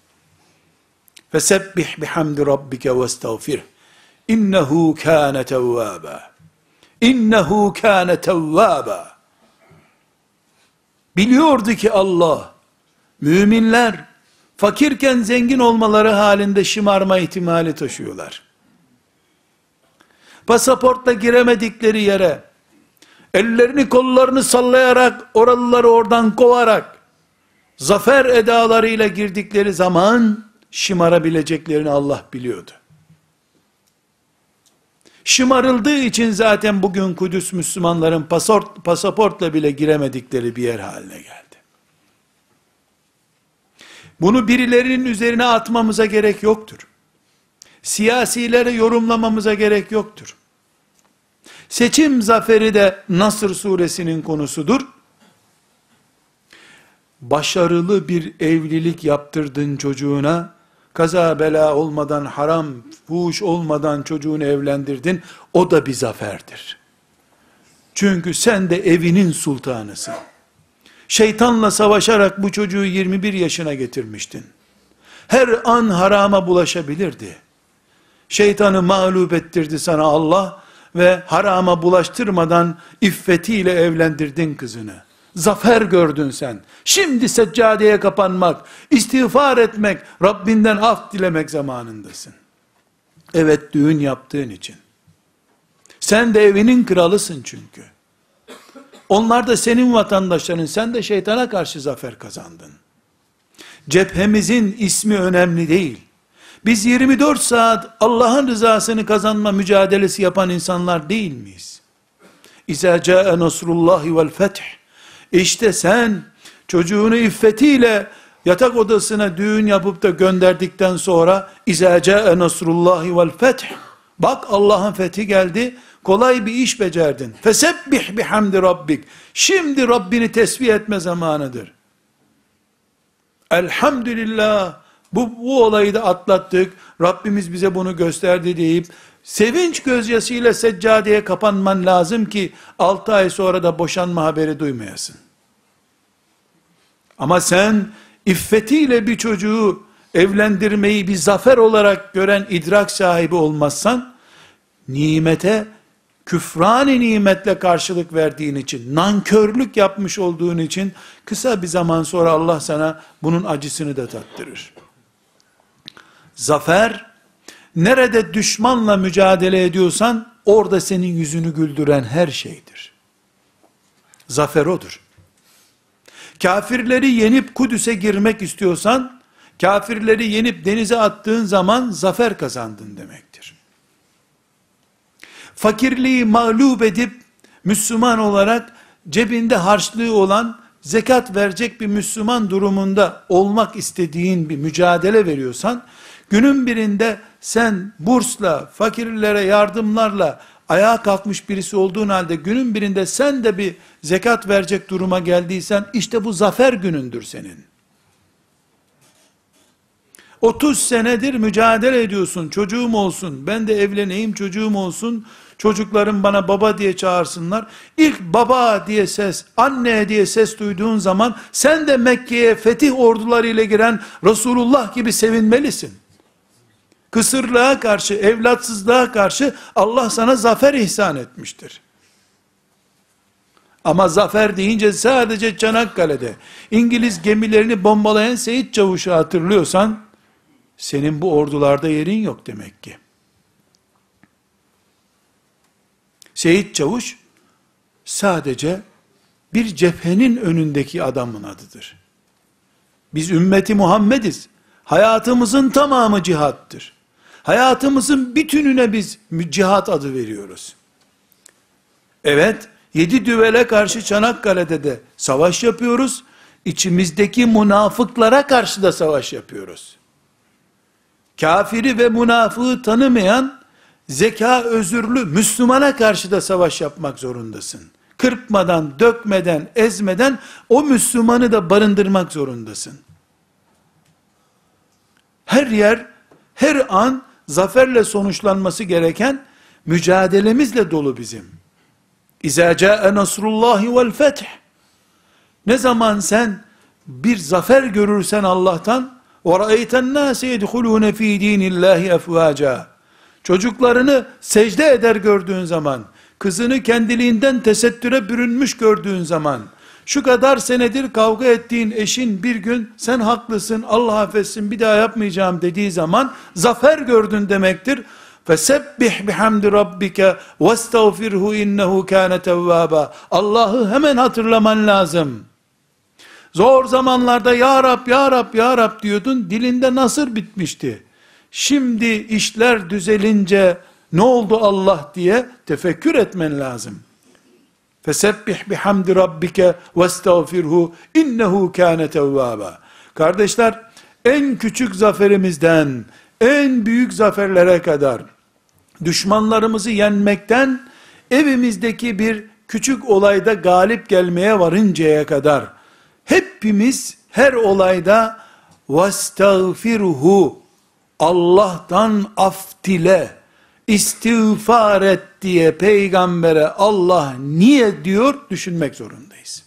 Fesebbih bihamdi rabbike vestağfir. İnnehu kâne tevvâba. İnnehu kâne tevvâba. Biliyordu ki Allah, müminler, fakirken zengin olmaları halinde şımarma ihtimali taşıyorlar. Pasaportla giremedikleri yere, ellerini kollarını sallayarak, oralıları oradan kovarak, zafer edalarıyla girdikleri zaman, şımarabileceklerini Allah biliyordu. Şımarıldığı için zaten bugün Kudüs Müslümanların pasaportla bile giremedikleri bir yer haline geldi. Bunu birilerinin üzerine atmamıza gerek yoktur. Siyasilere yorumlamamıza gerek yoktur. Seçim zaferi de Nasr suresinin konusudur. Başarılı bir evlilik yaptırdın çocuğuna, kaza bela olmadan, haram, fuhuş olmadan çocuğunu evlendirdin, o da bir zaferdir. Çünkü sen de evinin sultanısın. Şeytanla savaşarak bu çocuğu 21 yaşına getirmiştin. Her an harama bulaşabilirdi. Şeytanı mağlup ettirdi sana Allah ve harama bulaştırmadan iffetiyle evlendirdin kızını. Zafer gördün sen. Şimdi seccadeye kapanmak, istiğfar etmek, Rabbinden af dilemek zamanındasın. Evet, düğün yaptığın için. Sen de evinin kralısın çünkü. Onlar da senin vatandaşların, sen de şeytana karşı zafer kazandın. Cephemizin ismi önemli değil. Biz 24 saat Allah'ın rızasını kazanma mücadelesi yapan insanlar değil miyiz? İzâ câe nasrullâhi vel feth. İşte sen çocuğunu iffetiyle yatak odasına düğün yapıp da gönderdikten sonra İzâ câe nasrullâhi vel feth. Bak, Allah'ın fethi geldi. Kolay bir iş becerdin. Fesebbih bihamdi rabbik. Şimdi Rabbini tesbih etme zamanıdır. Elhamdülillah, bu olayı da atlattık, Rabbimiz bize bunu gösterdi deyip, sevinç gözyaşıyla seccadeye kapanman lazım ki, 6 ay sonra da boşanma haberi duymayasın. Ama sen, iffetiyle bir çocuğu evlendirmeyi bir zafer olarak gören idrak sahibi olmazsan, nimete, küfran-ı nimetle karşılık verdiğin için, nankörlük yapmış olduğun için, kısa bir zaman sonra Allah sana bunun acısını da tattırır. Zafer, nerede düşmanla mücadele ediyorsan, orada senin yüzünü güldüren her şeydir. Zafer odur. Kafirleri yenip Kudüs'e girmek istiyorsan, kafirleri yenip denize attığın zaman zafer kazandın demektir. Fakirliği mağlup edip, Müslüman olarak cebinde harçlığı olan, zekat verecek bir Müslüman durumunda olmak istediğin bir mücadele veriyorsan, günün birinde sen bursla, fakirlere yardımlarla ayağa kalkmış birisi olduğun halde, günün birinde sen de bir zekat verecek duruma geldiysen, işte bu zafer günündür senin. 30 senedir mücadele ediyorsun, çocuğum olsun, ben de evleneyim, çocuğum olsun, çocuklarım bana baba diye çağırsınlar. İlk baba diye ses, anne diye ses duyduğun zaman, sen de Mekke'ye fetih ordularıyla giren Resulullah gibi sevinmelisin. Kısırlığa karşı, evlatsızlığa karşı Allah sana zafer ihsan etmiştir. Ama zafer deyince sadece Çanakkale'de İngiliz gemilerini bombalayan Seyit Çavuş'u hatırlıyorsan, senin bu ordularda yerin yok demek ki. Seyit Çavuş, sadece bir cephenin önündeki adamın adıdır. Biz ümmeti Muhammediz. Hayatımızın tamamı cihattır. Hayatımızın bütününe biz cihat adı veriyoruz. Evet, 7 düvele karşı Çanakkale'de de savaş yapıyoruz. İçimizdeki münafıklara karşı da savaş yapıyoruz. Kafiri ve münafığı tanımayan, zeka özürlü Müslümana karşı da savaş yapmak zorundasın. Kırpmadan, dökmeden, ezmeden o Müslümanı da barındırmak zorundasın. Her yer, her an zaferle sonuçlanması gereken mücadelemizle dolu bizim. İzâ câe nasrullâhi vel feth. Ne zaman sen bir zafer görürsen Allah'tan, وَرَأَيْتَ النَّاسِ يَدْخُلُونَ ف۪ي د۪ينِ اللّٰهِ اَفْوَاجًا. Çocuklarını secde eder gördüğün zaman, kızını kendiliğinden tesettüre bürünmüş gördüğün zaman, şu kadar senedir kavga ettiğin eşin bir gün, sen haklısın, Allah affetsin, bir daha yapmayacağım dediği zaman, zafer gördün demektir. فَسَبِّحْ بِحَمْدِ رَبِّكَ وَاسْتَغْفِرْهُ اِنَّهُ كَانَ تَوَّابًا. Allah'ı hemen hatırlaman lazım. Zor zamanlarda ya Rab, ya Rab, ya Rab diyordun, dilinde nasır bitmişti. Şimdi işler düzelince ne oldu Allah diye tefekkür etmen lazım. Fesebbih bihamdi rabbike vestağfirhu innehu kâne tevvâba. Kardeşler, en küçük zaferimizden en büyük zaferlere kadar düşmanlarımızı yenmekten evimizdeki bir küçük olayda galip gelmeye varıncaya kadar, hepimiz her olayda وَاسْتَغْفِرْهُ, Allah'tan af dile, istiğfar et diye peygambere Allah niye diyor düşünmek zorundayız.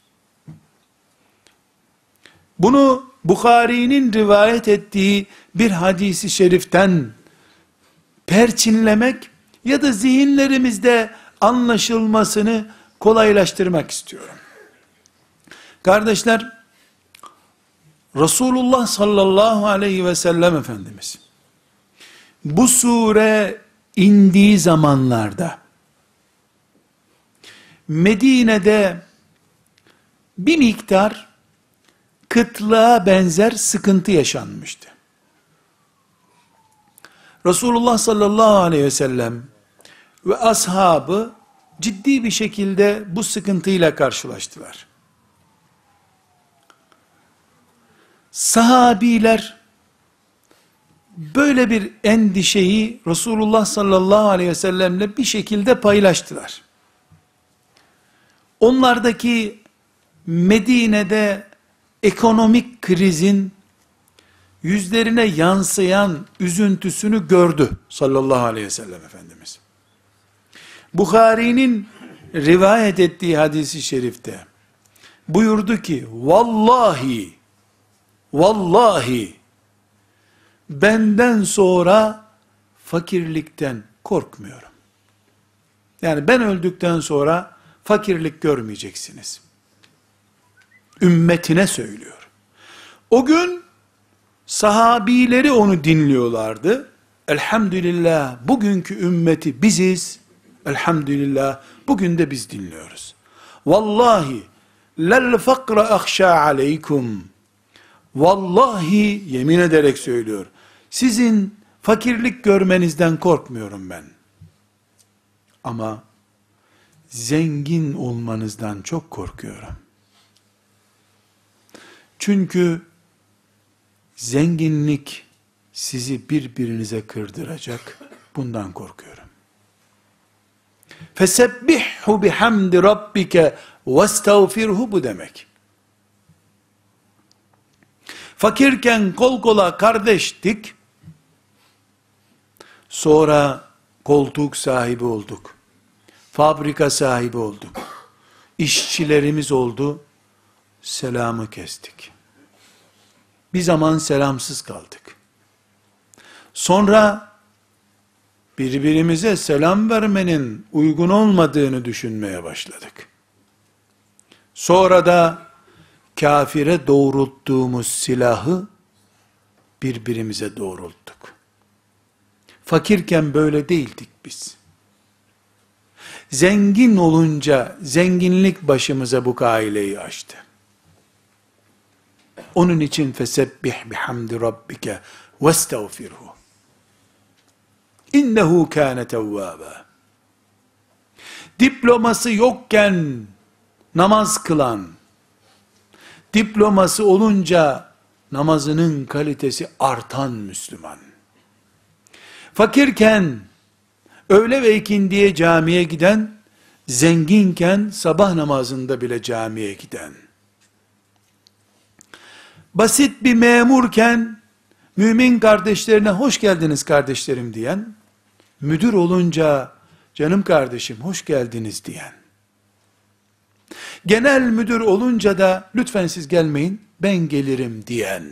Bunu Bukhari'nin rivayet ettiği bir hadisi şeriften perçinlemek ya da zihinlerimizde anlaşılmasını kolaylaştırmak istiyorum. Kardeşler, Resulullah sallallahu aleyhi ve sellem Efendimiz, bu sure indiği zamanlarda, Medine'de bir miktar kıtlığa benzer sıkıntı yaşanmıştı. Resulullah sallallahu aleyhi ve sellem ve ashabı ciddi bir şekilde bu sıkıntıyla karşılaştılar. Sahabiler böyle bir endişeyi Resulullah sallallahu aleyhi ve sellemle bir şekilde paylaştılar. Onlardaki Medine'de ekonomik krizin yüzlerine yansıyan üzüntüsünü gördü sallallahu aleyhi ve sellem Efendimiz. Bukhari'nin rivayet ettiği hadisi şerifte buyurdu ki, vallahi benden sonra fakirlikten korkmuyorum. Yani ben öldükten sonra fakirlik görmeyeceksiniz. Ümmetine söylüyor. O gün sahabileri onu dinliyorlardı. Elhamdülillah bugünkü ümmeti biziz. Elhamdülillah bugün de biz dinliyoruz. Vallahi lel fakra ahşa aleykum. Vallahi yemin ederek söylüyor. Sizin fakirlik görmenizden korkmuyorum ben. Ama zengin olmanızdan çok korkuyorum. Çünkü zenginlik sizi birbirinize kırdıracak. Bundan korkuyorum. Fesebbihhu bihamdi rabbike vestağfirhu, bu demek. Fakirken kol kola kardeştik. Sonra koltuk sahibi olduk. Fabrika sahibi olduk. İşçilerimiz oldu. Selamı kestik. Bir zaman selamsız kaldık. Sonra birbirimize selam vermenin uygun olmadığını düşünmeye başladık. Sonra da kafire doğrulttuğumuz silahı birbirimize doğrulttuk. Fakirken böyle değildik biz. Zengin olunca zenginlik başımıza bu aileyi açtı. Onun için fesebbih bihamdi rabbike vestağfirhu. İnnehu kâne tevvâbâ. Diploması yokken namaz kılan, diploması olunca namazının kalitesi artan Müslüman. Fakirken öğle ve ikindiye camiye giden, zenginken sabah namazında bile camiye giden, basit bir memurken mümin kardeşlerine hoş geldiniz kardeşlerim diyen, müdür olunca canım kardeşim hoş geldiniz diyen, genel müdür olunca da lütfen siz gelmeyin ben gelirim diyen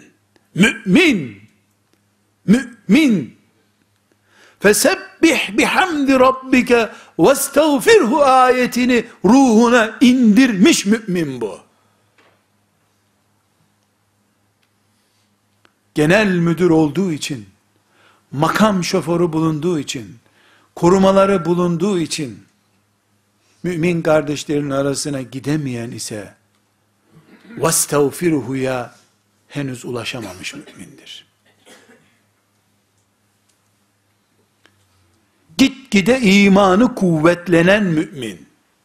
mümin fesebbih bihamdi rabbike vestağfirhu ayetini ruhuna indirmiş mümin bu. Genel müdür olduğu için, makam şoförü bulunduğu için, korumaları bulunduğu için, mümin kardeşlerin arasına gidemeyen ise, وَاسْتَغْفِرْهُ'ya henüz ulaşamamış mümindir. Gitgide imanı kuvvetlenen mümin,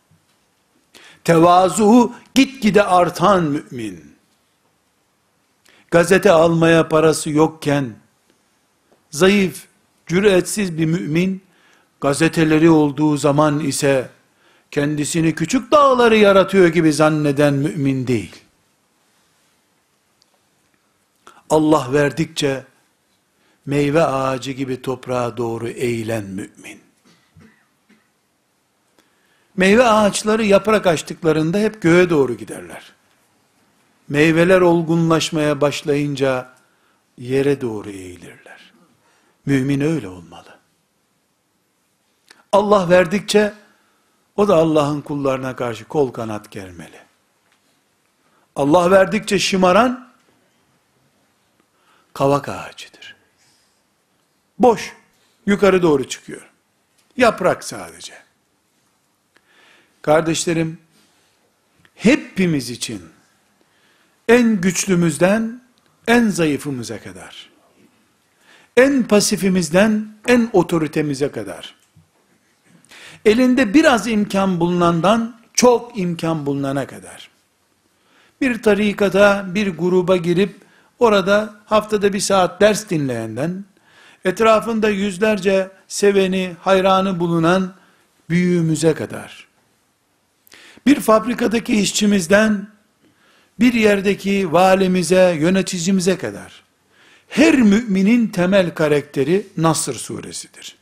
tevazu gitgide artan mümin, gazete almaya parası yokken, zayıf, cüretsiz bir mümin, gazeteleri olduğu zaman ise kendisini küçük dağları yaratıyor gibi zanneden mümin değil. Allah verdikçe meyve ağacı gibi toprağa doğru eğilen mümin. Meyve ağaçları yaprak açtıklarında hep göğe doğru giderler. Meyveler olgunlaşmaya başlayınca yere doğru eğilirler. Mümin öyle olmalı. Allah verdikçe o da Allah'ın kullarına karşı kol kanat germeli. Allah verdikçe şımaran kavak ağacıdır. Boş, yukarı doğru çıkıyor. Yaprak sadece. Kardeşlerim, hepimiz için en güçlümüzden en zayıfımıza kadar, en pasifimizden en otoritemize kadar, elinde biraz imkan bulunandan çok imkan bulunana kadar, bir tarikata, bir gruba girip, orada haftada bir saat ders dinleyenden, etrafında yüzlerce seveni, hayranı bulunan büyüğümüze kadar, bir fabrikadaki işçimizden, bir yerdeki valimize, yöneticimize kadar, her müminin temel karakteri Nasr suresidir.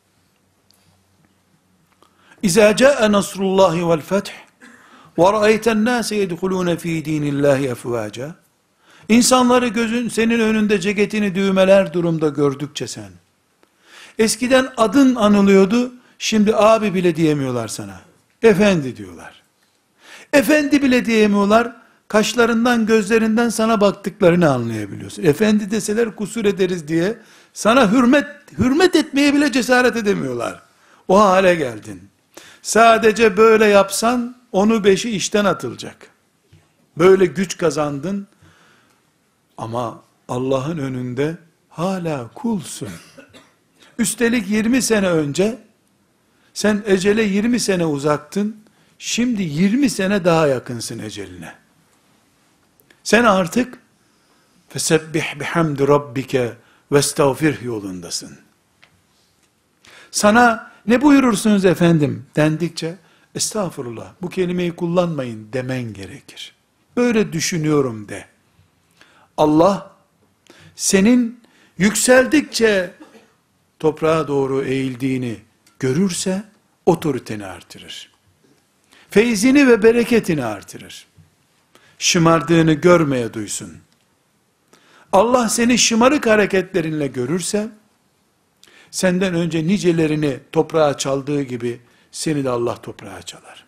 İzâ câe nasrullâhi vel feth, ve ra'eyten nâse yedhulûne fî dînillâhi efvâca. İnsanları senin önünde ceketini düğmeler durumda gördükçe sen, eskiden adın anılıyordu, şimdi abi bile diyemiyorlar sana. Efendi diyorlar. Efendi bile diyemiyorlar, kaşlarından, gözlerinden sana baktıklarını anlayabiliyorsun. Efendi deseler kusur ederiz diye, sana hürmet etmeye bile cesaret edemiyorlar. O hale geldin. Sadece böyle yapsan, onu beşi işten atılacak. Böyle güç kazandın, ama Allah'ın önünde hala kulsun. Üstelik 20 sene önce, sen ecele 20 sene uzaktın, şimdi 20 sene daha yakınsın eceline. Sen artık fesebbih bihamdi rabbike vestağfirh yolundasın. Sana ne buyurursunuz efendim dendikçe, estağfurullah bu kelimeyi kullanmayın demen gerekir. Böyle düşünüyorum de. Allah senin yükseldikçe toprağa doğru eğildiğini görürse otoriteni artırır. Feyzini ve bereketini artırır. Şımardığını görmeye duysun. Allah seni şımarık hareketlerinle görürse, senden önce nicelerini toprağa çaldığı gibi, seni de Allah toprağa çalar.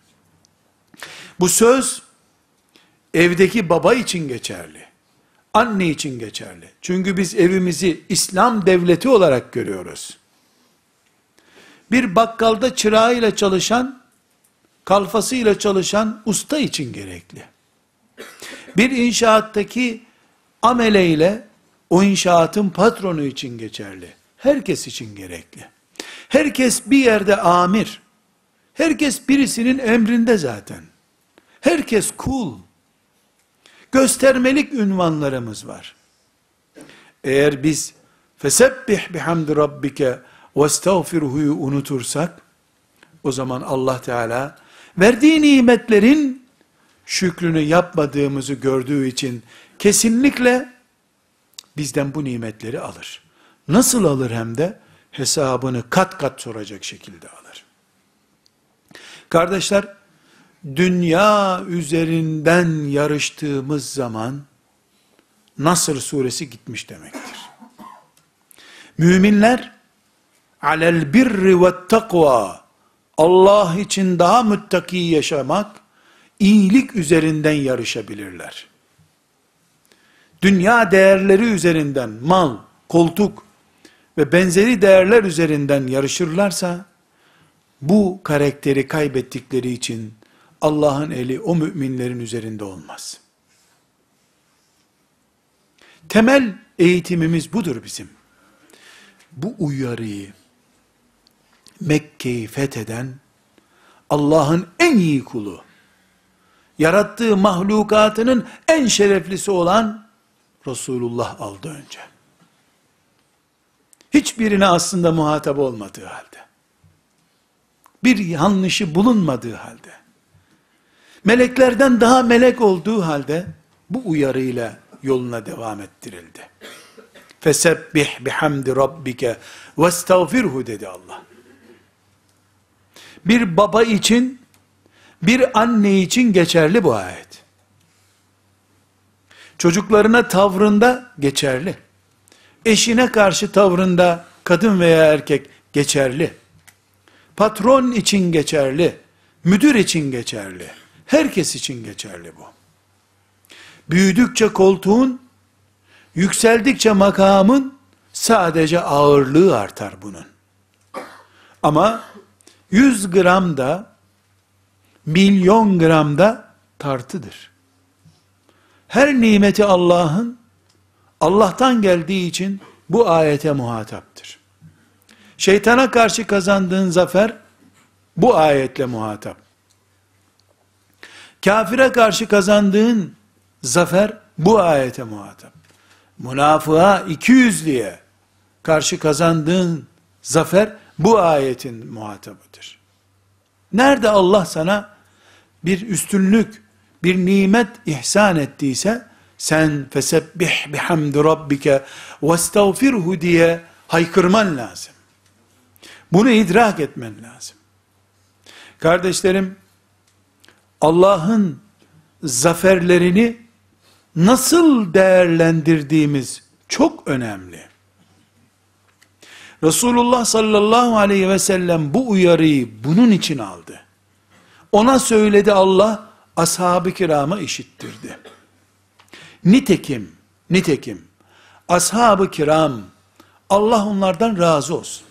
Bu söz, evdeki baba için geçerli. Anne için geçerli. Çünkü biz evimizi İslam devleti olarak görüyoruz. Bir bakkalda çırağıyla çalışan, kalfasıyla çalışan usta için gerekli. Bir inşaattaki ameleyle o inşaatın patronu için geçerli. Herkes için gerekli. Herkes bir yerde amir. Herkes birisinin emrinde zaten. Herkes kul. Göstermelik ünvanlarımız var. Eğer biz fesebbih bihamdi rabbike vestağfirhu'yu unutursak, o zaman Allah Teala verdiği nimetlerin şükrünü yapmadığımızı gördüğü için kesinlikle bizden bu nimetleri alır. Nasıl alır hem de? Hesabını kat kat soracak şekilde alır. Kardeşler, dünya üzerinden yarıştığımız zaman Nasr suresi gitmiş demektir. Müminler alel birri ve takva, Allah için daha müttaki yaşamak, iyilik üzerinden yarışabilirler. Dünya değerleri üzerinden, mal, koltuk ve benzeri değerler üzerinden yarışırlarsa, bu karakteri kaybettikleri için Allah'ın eli o müminlerin üzerinde olmaz. Temel eğitimimiz budur bizim. Bu uyarıyı Mekke'yi fetheden Allah'ın en iyi kulu, yarattığı mahlukatının en şereflisi olan Resulullah aldı önce. Hiçbirine aslında muhatap olmadığı halde. bir yanlışı bulunmadığı halde, meleklerden daha melek olduğu halde, bu uyarıyla yoluna devam ettirildi. Fesebbih bihamdi rabbike vestağfirhu dedi Allah. Bir baba için, bir anne için geçerli bu ayet. Çocuklarına tavrında geçerli. Eşine karşı tavrında kadın veya erkek geçerli. Patron için geçerli. Müdür için geçerli. Herkes için geçerli bu. Büyüdükçe koltuğun, yükseldikçe makamın sadece ağırlığı artar bunun. Ama 100 gram da, milyon gram da tartıdır. Her nimeti Allah'tan geldiği için bu ayete muhataptır. Şeytana karşı kazandığın zafer, bu ayetle muhatap. Kafire karşı kazandığın zafer, bu ayete muhatap. Münafığa, 200'lüye karşı kazandığın zafer, bu ayetin muhatabıdır. Nerede Allah sana bir üstünlük, bir nimet ihsan ettiyse, sen fesebbih bihamdi rabbike vestağfirhu diye haykırman lazım. Bunu idrak etmen lazım. Kardeşlerim, Allah'ın zaferlerini nasıl değerlendirdiğimiz çok önemli. Resulullah sallallahu aleyhi ve sellem bu uyarıyı bunun için aldı. Ona söyledi Allah, ashab-ı kirama işittirdi. Nitekim, ashab-ı kiram, Allah onlardan razı olsun.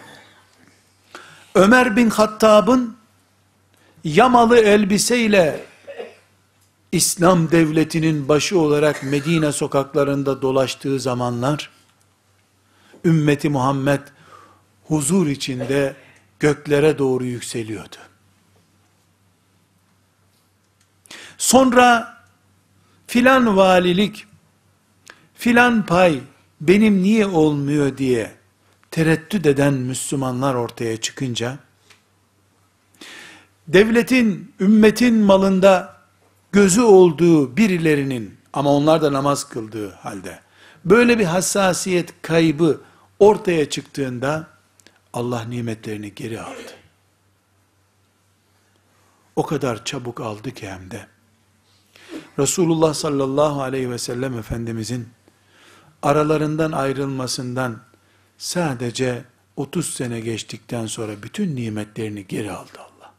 Ömer bin Hattab'ın yamalı elbiseyle İslam devletinin başı olarak Medine sokaklarında dolaştığı zamanlar, ümmeti Muhammed huzur içinde göklere doğru yükseliyordu. Sonra filan valilik, filan pay benim niye olmuyor diye tereddüt eden Müslümanlar ortaya çıkınca, devletin, ümmetin malında gözü olduğu birilerinin, ama onlar da namaz kıldığı halde, böyle bir hassasiyet kaybı ortaya çıktığında, Allah nimetlerini geri aldı. O kadar çabuk aldı ki hem de, Resulullah sallallahu aleyhi ve sellem Efendimizin aralarından ayrılmasından sadece 30 sene geçtikten sonra bütün nimetlerini geri aldı Allah.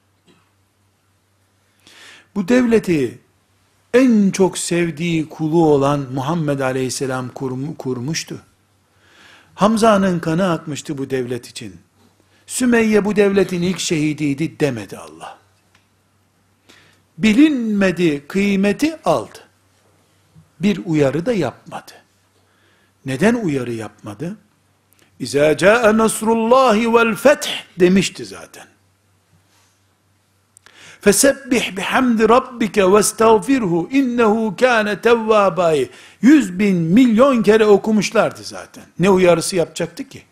Bu devleti en çok sevdiği kulu olan Muhammed aleyhisselam kurmuştu. Hamza'nın kanı akmıştı bu devlet için. Sümeyye bu devletin ilk şehidiydi demedi Allah. Bilinmedi kıymeti aldı. Bir uyarı da yapmadı. Neden uyarı yapmadı? İzâ câe nasrullâhi vel feth demişti zaten. Fesebbih bihamdi rabbike vestağfirhu innehu kâne tevvâbâ'yı 100 bin milyon kere okumuşlardı zaten. Ne uyarısı yapacaktı ki?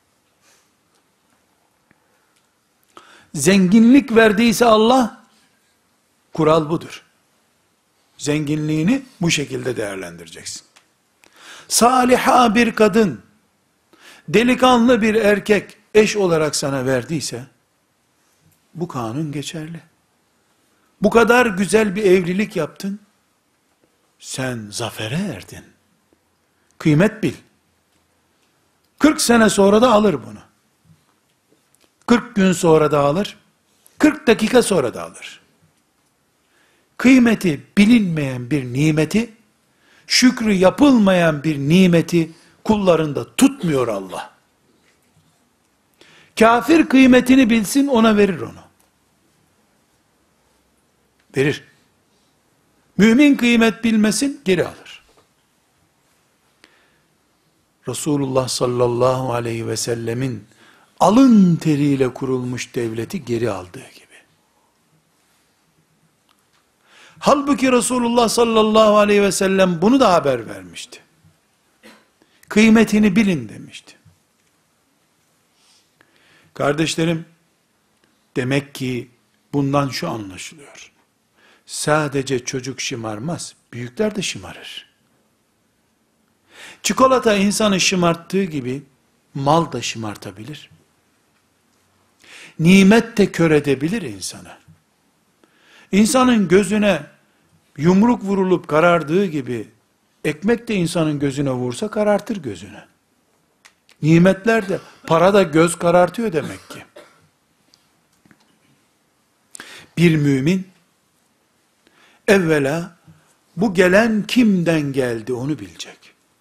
Zenginlik verdiyse Allah, kural budur. Zenginliğini bu şekilde değerlendireceksin. Saliha bir kadın, delikanlı bir erkek eş olarak sana verdiyse, bu kanun geçerli. Bu kadar güzel bir evlilik yaptın, sen zafere erdin. Kıymet bil. 40 sene sonra da alır bunu. 40 gün sonra da alır, 40 dakika sonra da alır. Kıymeti bilinmeyen bir nimeti, şükrü yapılmayan bir nimeti kullarında tutmuyor Allah. Kafir kıymetini bilsin, ona verir onu. Verir. Mümin kıymet bilmesin, geri alır. Resulullah sallallahu aleyhi ve sellemin alın teriyle kurulmuş devleti geri aldığı gibi. Halbuki Resulullah sallallahu aleyhi ve sellem bunu da haber vermişti. Kıymetini bilin demişti. Kardeşlerim, Demek ki bundan şu anlaşılıyor. Sadece çocuk şımarmaz, büyükler de şımarır. Çikolata insanı şımarttığı gibi mal da şımartabilir. Nimet de kör edebilir insanı. İnsanın gözüne yumruk vurulup karardığı gibi ekmek de insanın gözüne vursa karartır gözünü. Nimetler de, para da göz karartıyor demek ki. Bir mümin evvela bu gelen kimden geldi onu bilecek.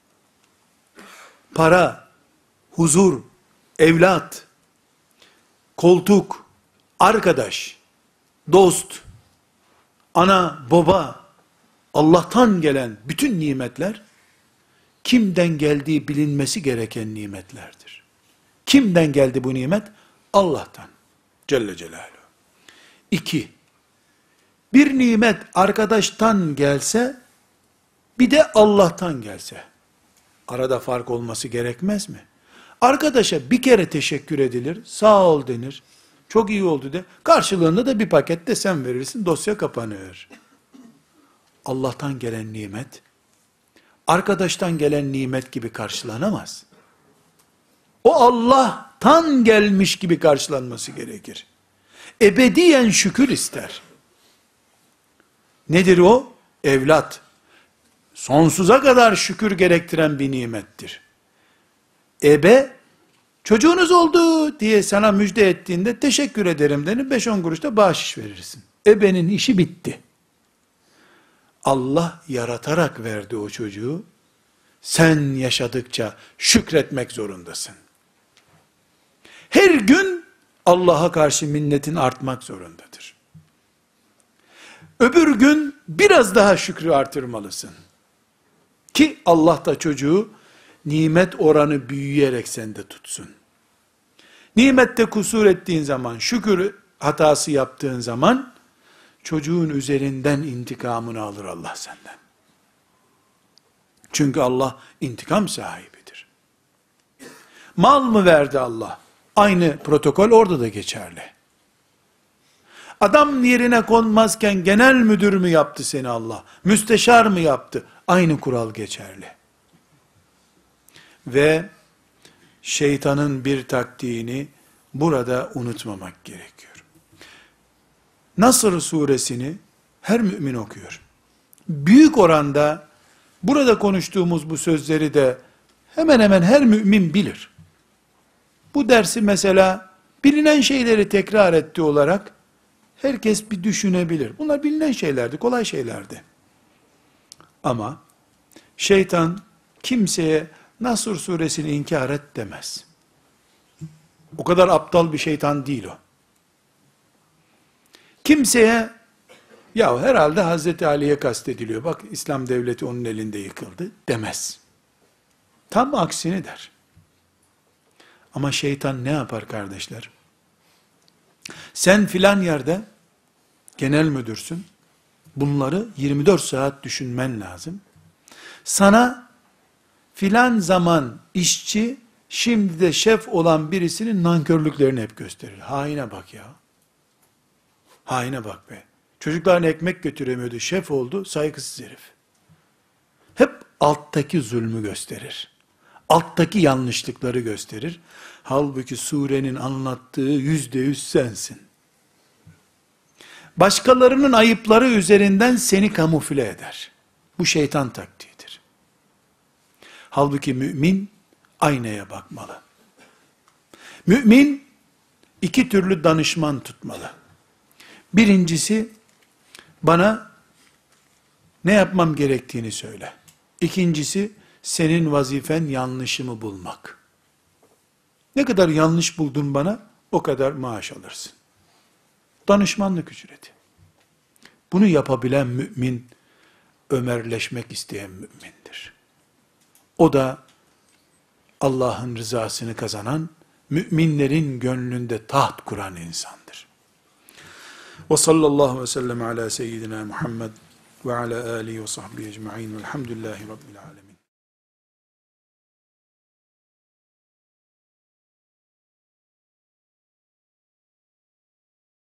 Para, huzur, evlat, koltuk, arkadaş, dost, ana, baba, Allah'tan gelen bütün nimetler, kimden geldiği bilinmesi gereken nimetlerdir. Kimden geldi bu nimet? Allah'tan. Celle Celaluhu. 2. Bir nimet arkadaştan gelse, bir de Allah'tan gelse, arada fark olması gerekmez mi? Arkadaşa bir kere teşekkür edilir, sağ ol denir, çok iyi oldu de, karşılığında da bir paket de sen verirsin, dosya kapanır. Allah'tan gelen nimet, arkadaştan gelen nimet gibi karşılanamaz. O Allah'tan gelmiş gibi karşılanması gerekir. Ebediyen şükür ister. Nedir o? Evlat. Sonsuza kadar şükür gerektiren bir nimettir. Ebe, çocuğunuz oldu diye sana müjde ettiğinde teşekkür ederim denir, 5-10 kuruş da bahşiş verirsin. Ebenin işi bitti. Allah yaratarak verdi o çocuğu. Sen yaşadıkça şükretmek zorundasın. Her gün Allah'a karşı minnetin artmak zorundadır. Öbür gün biraz daha şükrü artırmalısın. Ki Allah da çocuğu nimet oranı büyüyerek sende tutsun. Nimette kusur ettiğin zaman, şükür hatası yaptığın zaman, çocuğun üzerinden intikamını alır Allah senden. Çünkü Allah intikam sahibidir. Mal mı verdi Allah? Aynı protokol orada da geçerli. Adam yerine konmazken genel müdür mü yaptı seni Allah? Müsteşar mı yaptı? Aynı kural geçerli. Ve şeytanın bir taktiğini burada unutmamak gerekiyor. Nasr suresini her mümin okuyor. Büyük oranda burada konuştuğumuz bu sözleri de hemen hemen her mümin bilir. Bu dersi mesela bilinen şeyleri tekrar etti olarak herkes bir düşünebilir. Bunlar bilinen şeylerdi, kolay şeylerdi. Ama şeytan kimseye Nasr suresini inkar et demez. O kadar aptal bir şeytan değil o. Kimseye, ya herhalde Hazreti Ali'ye kastediliyor, bak İslam devleti onun elinde yıkıldı demez. Tam aksini der. Ama şeytan ne yapar kardeşler? Sen filan yerde genel müdürsün, bunları 24 saat düşünmen lazım. Sana filan zaman işçi, şimdi de şef olan birisinin nankörlüklerini hep gösterir. Haine bak ya. Haine bak be. Çocuklarına ekmek götüremiyordu, şef oldu, saygısız herif. Hep alttaki zulmü gösterir. Alttaki yanlışlıkları gösterir. Halbuki surenin anlattığı %100 sensin. Başkalarının ayıpları üzerinden seni kamufle eder. Bu şeytan taktiğidir. Halbuki mümin aynaya bakmalı. Mümin iki türlü danışman tutmalı. Birincisi, bana ne yapmam gerektiğini söyle. İkincisi, senin vazifen yanlışımı bulmak. Ne kadar yanlış buldun bana, o kadar maaş alırsın. Danışmanlık ücreti. Bunu yapabilen mümin, ömerleşmek isteyen mümindir. O da Allah'ın rızasını kazanan, müminlerin gönlünde taht kuran insandır. Ve sallallahu ve sellem ala seyyidina Muhammed ve ala alihi ve sahbihi ecma'in velhamdülillahi rabbil alemin.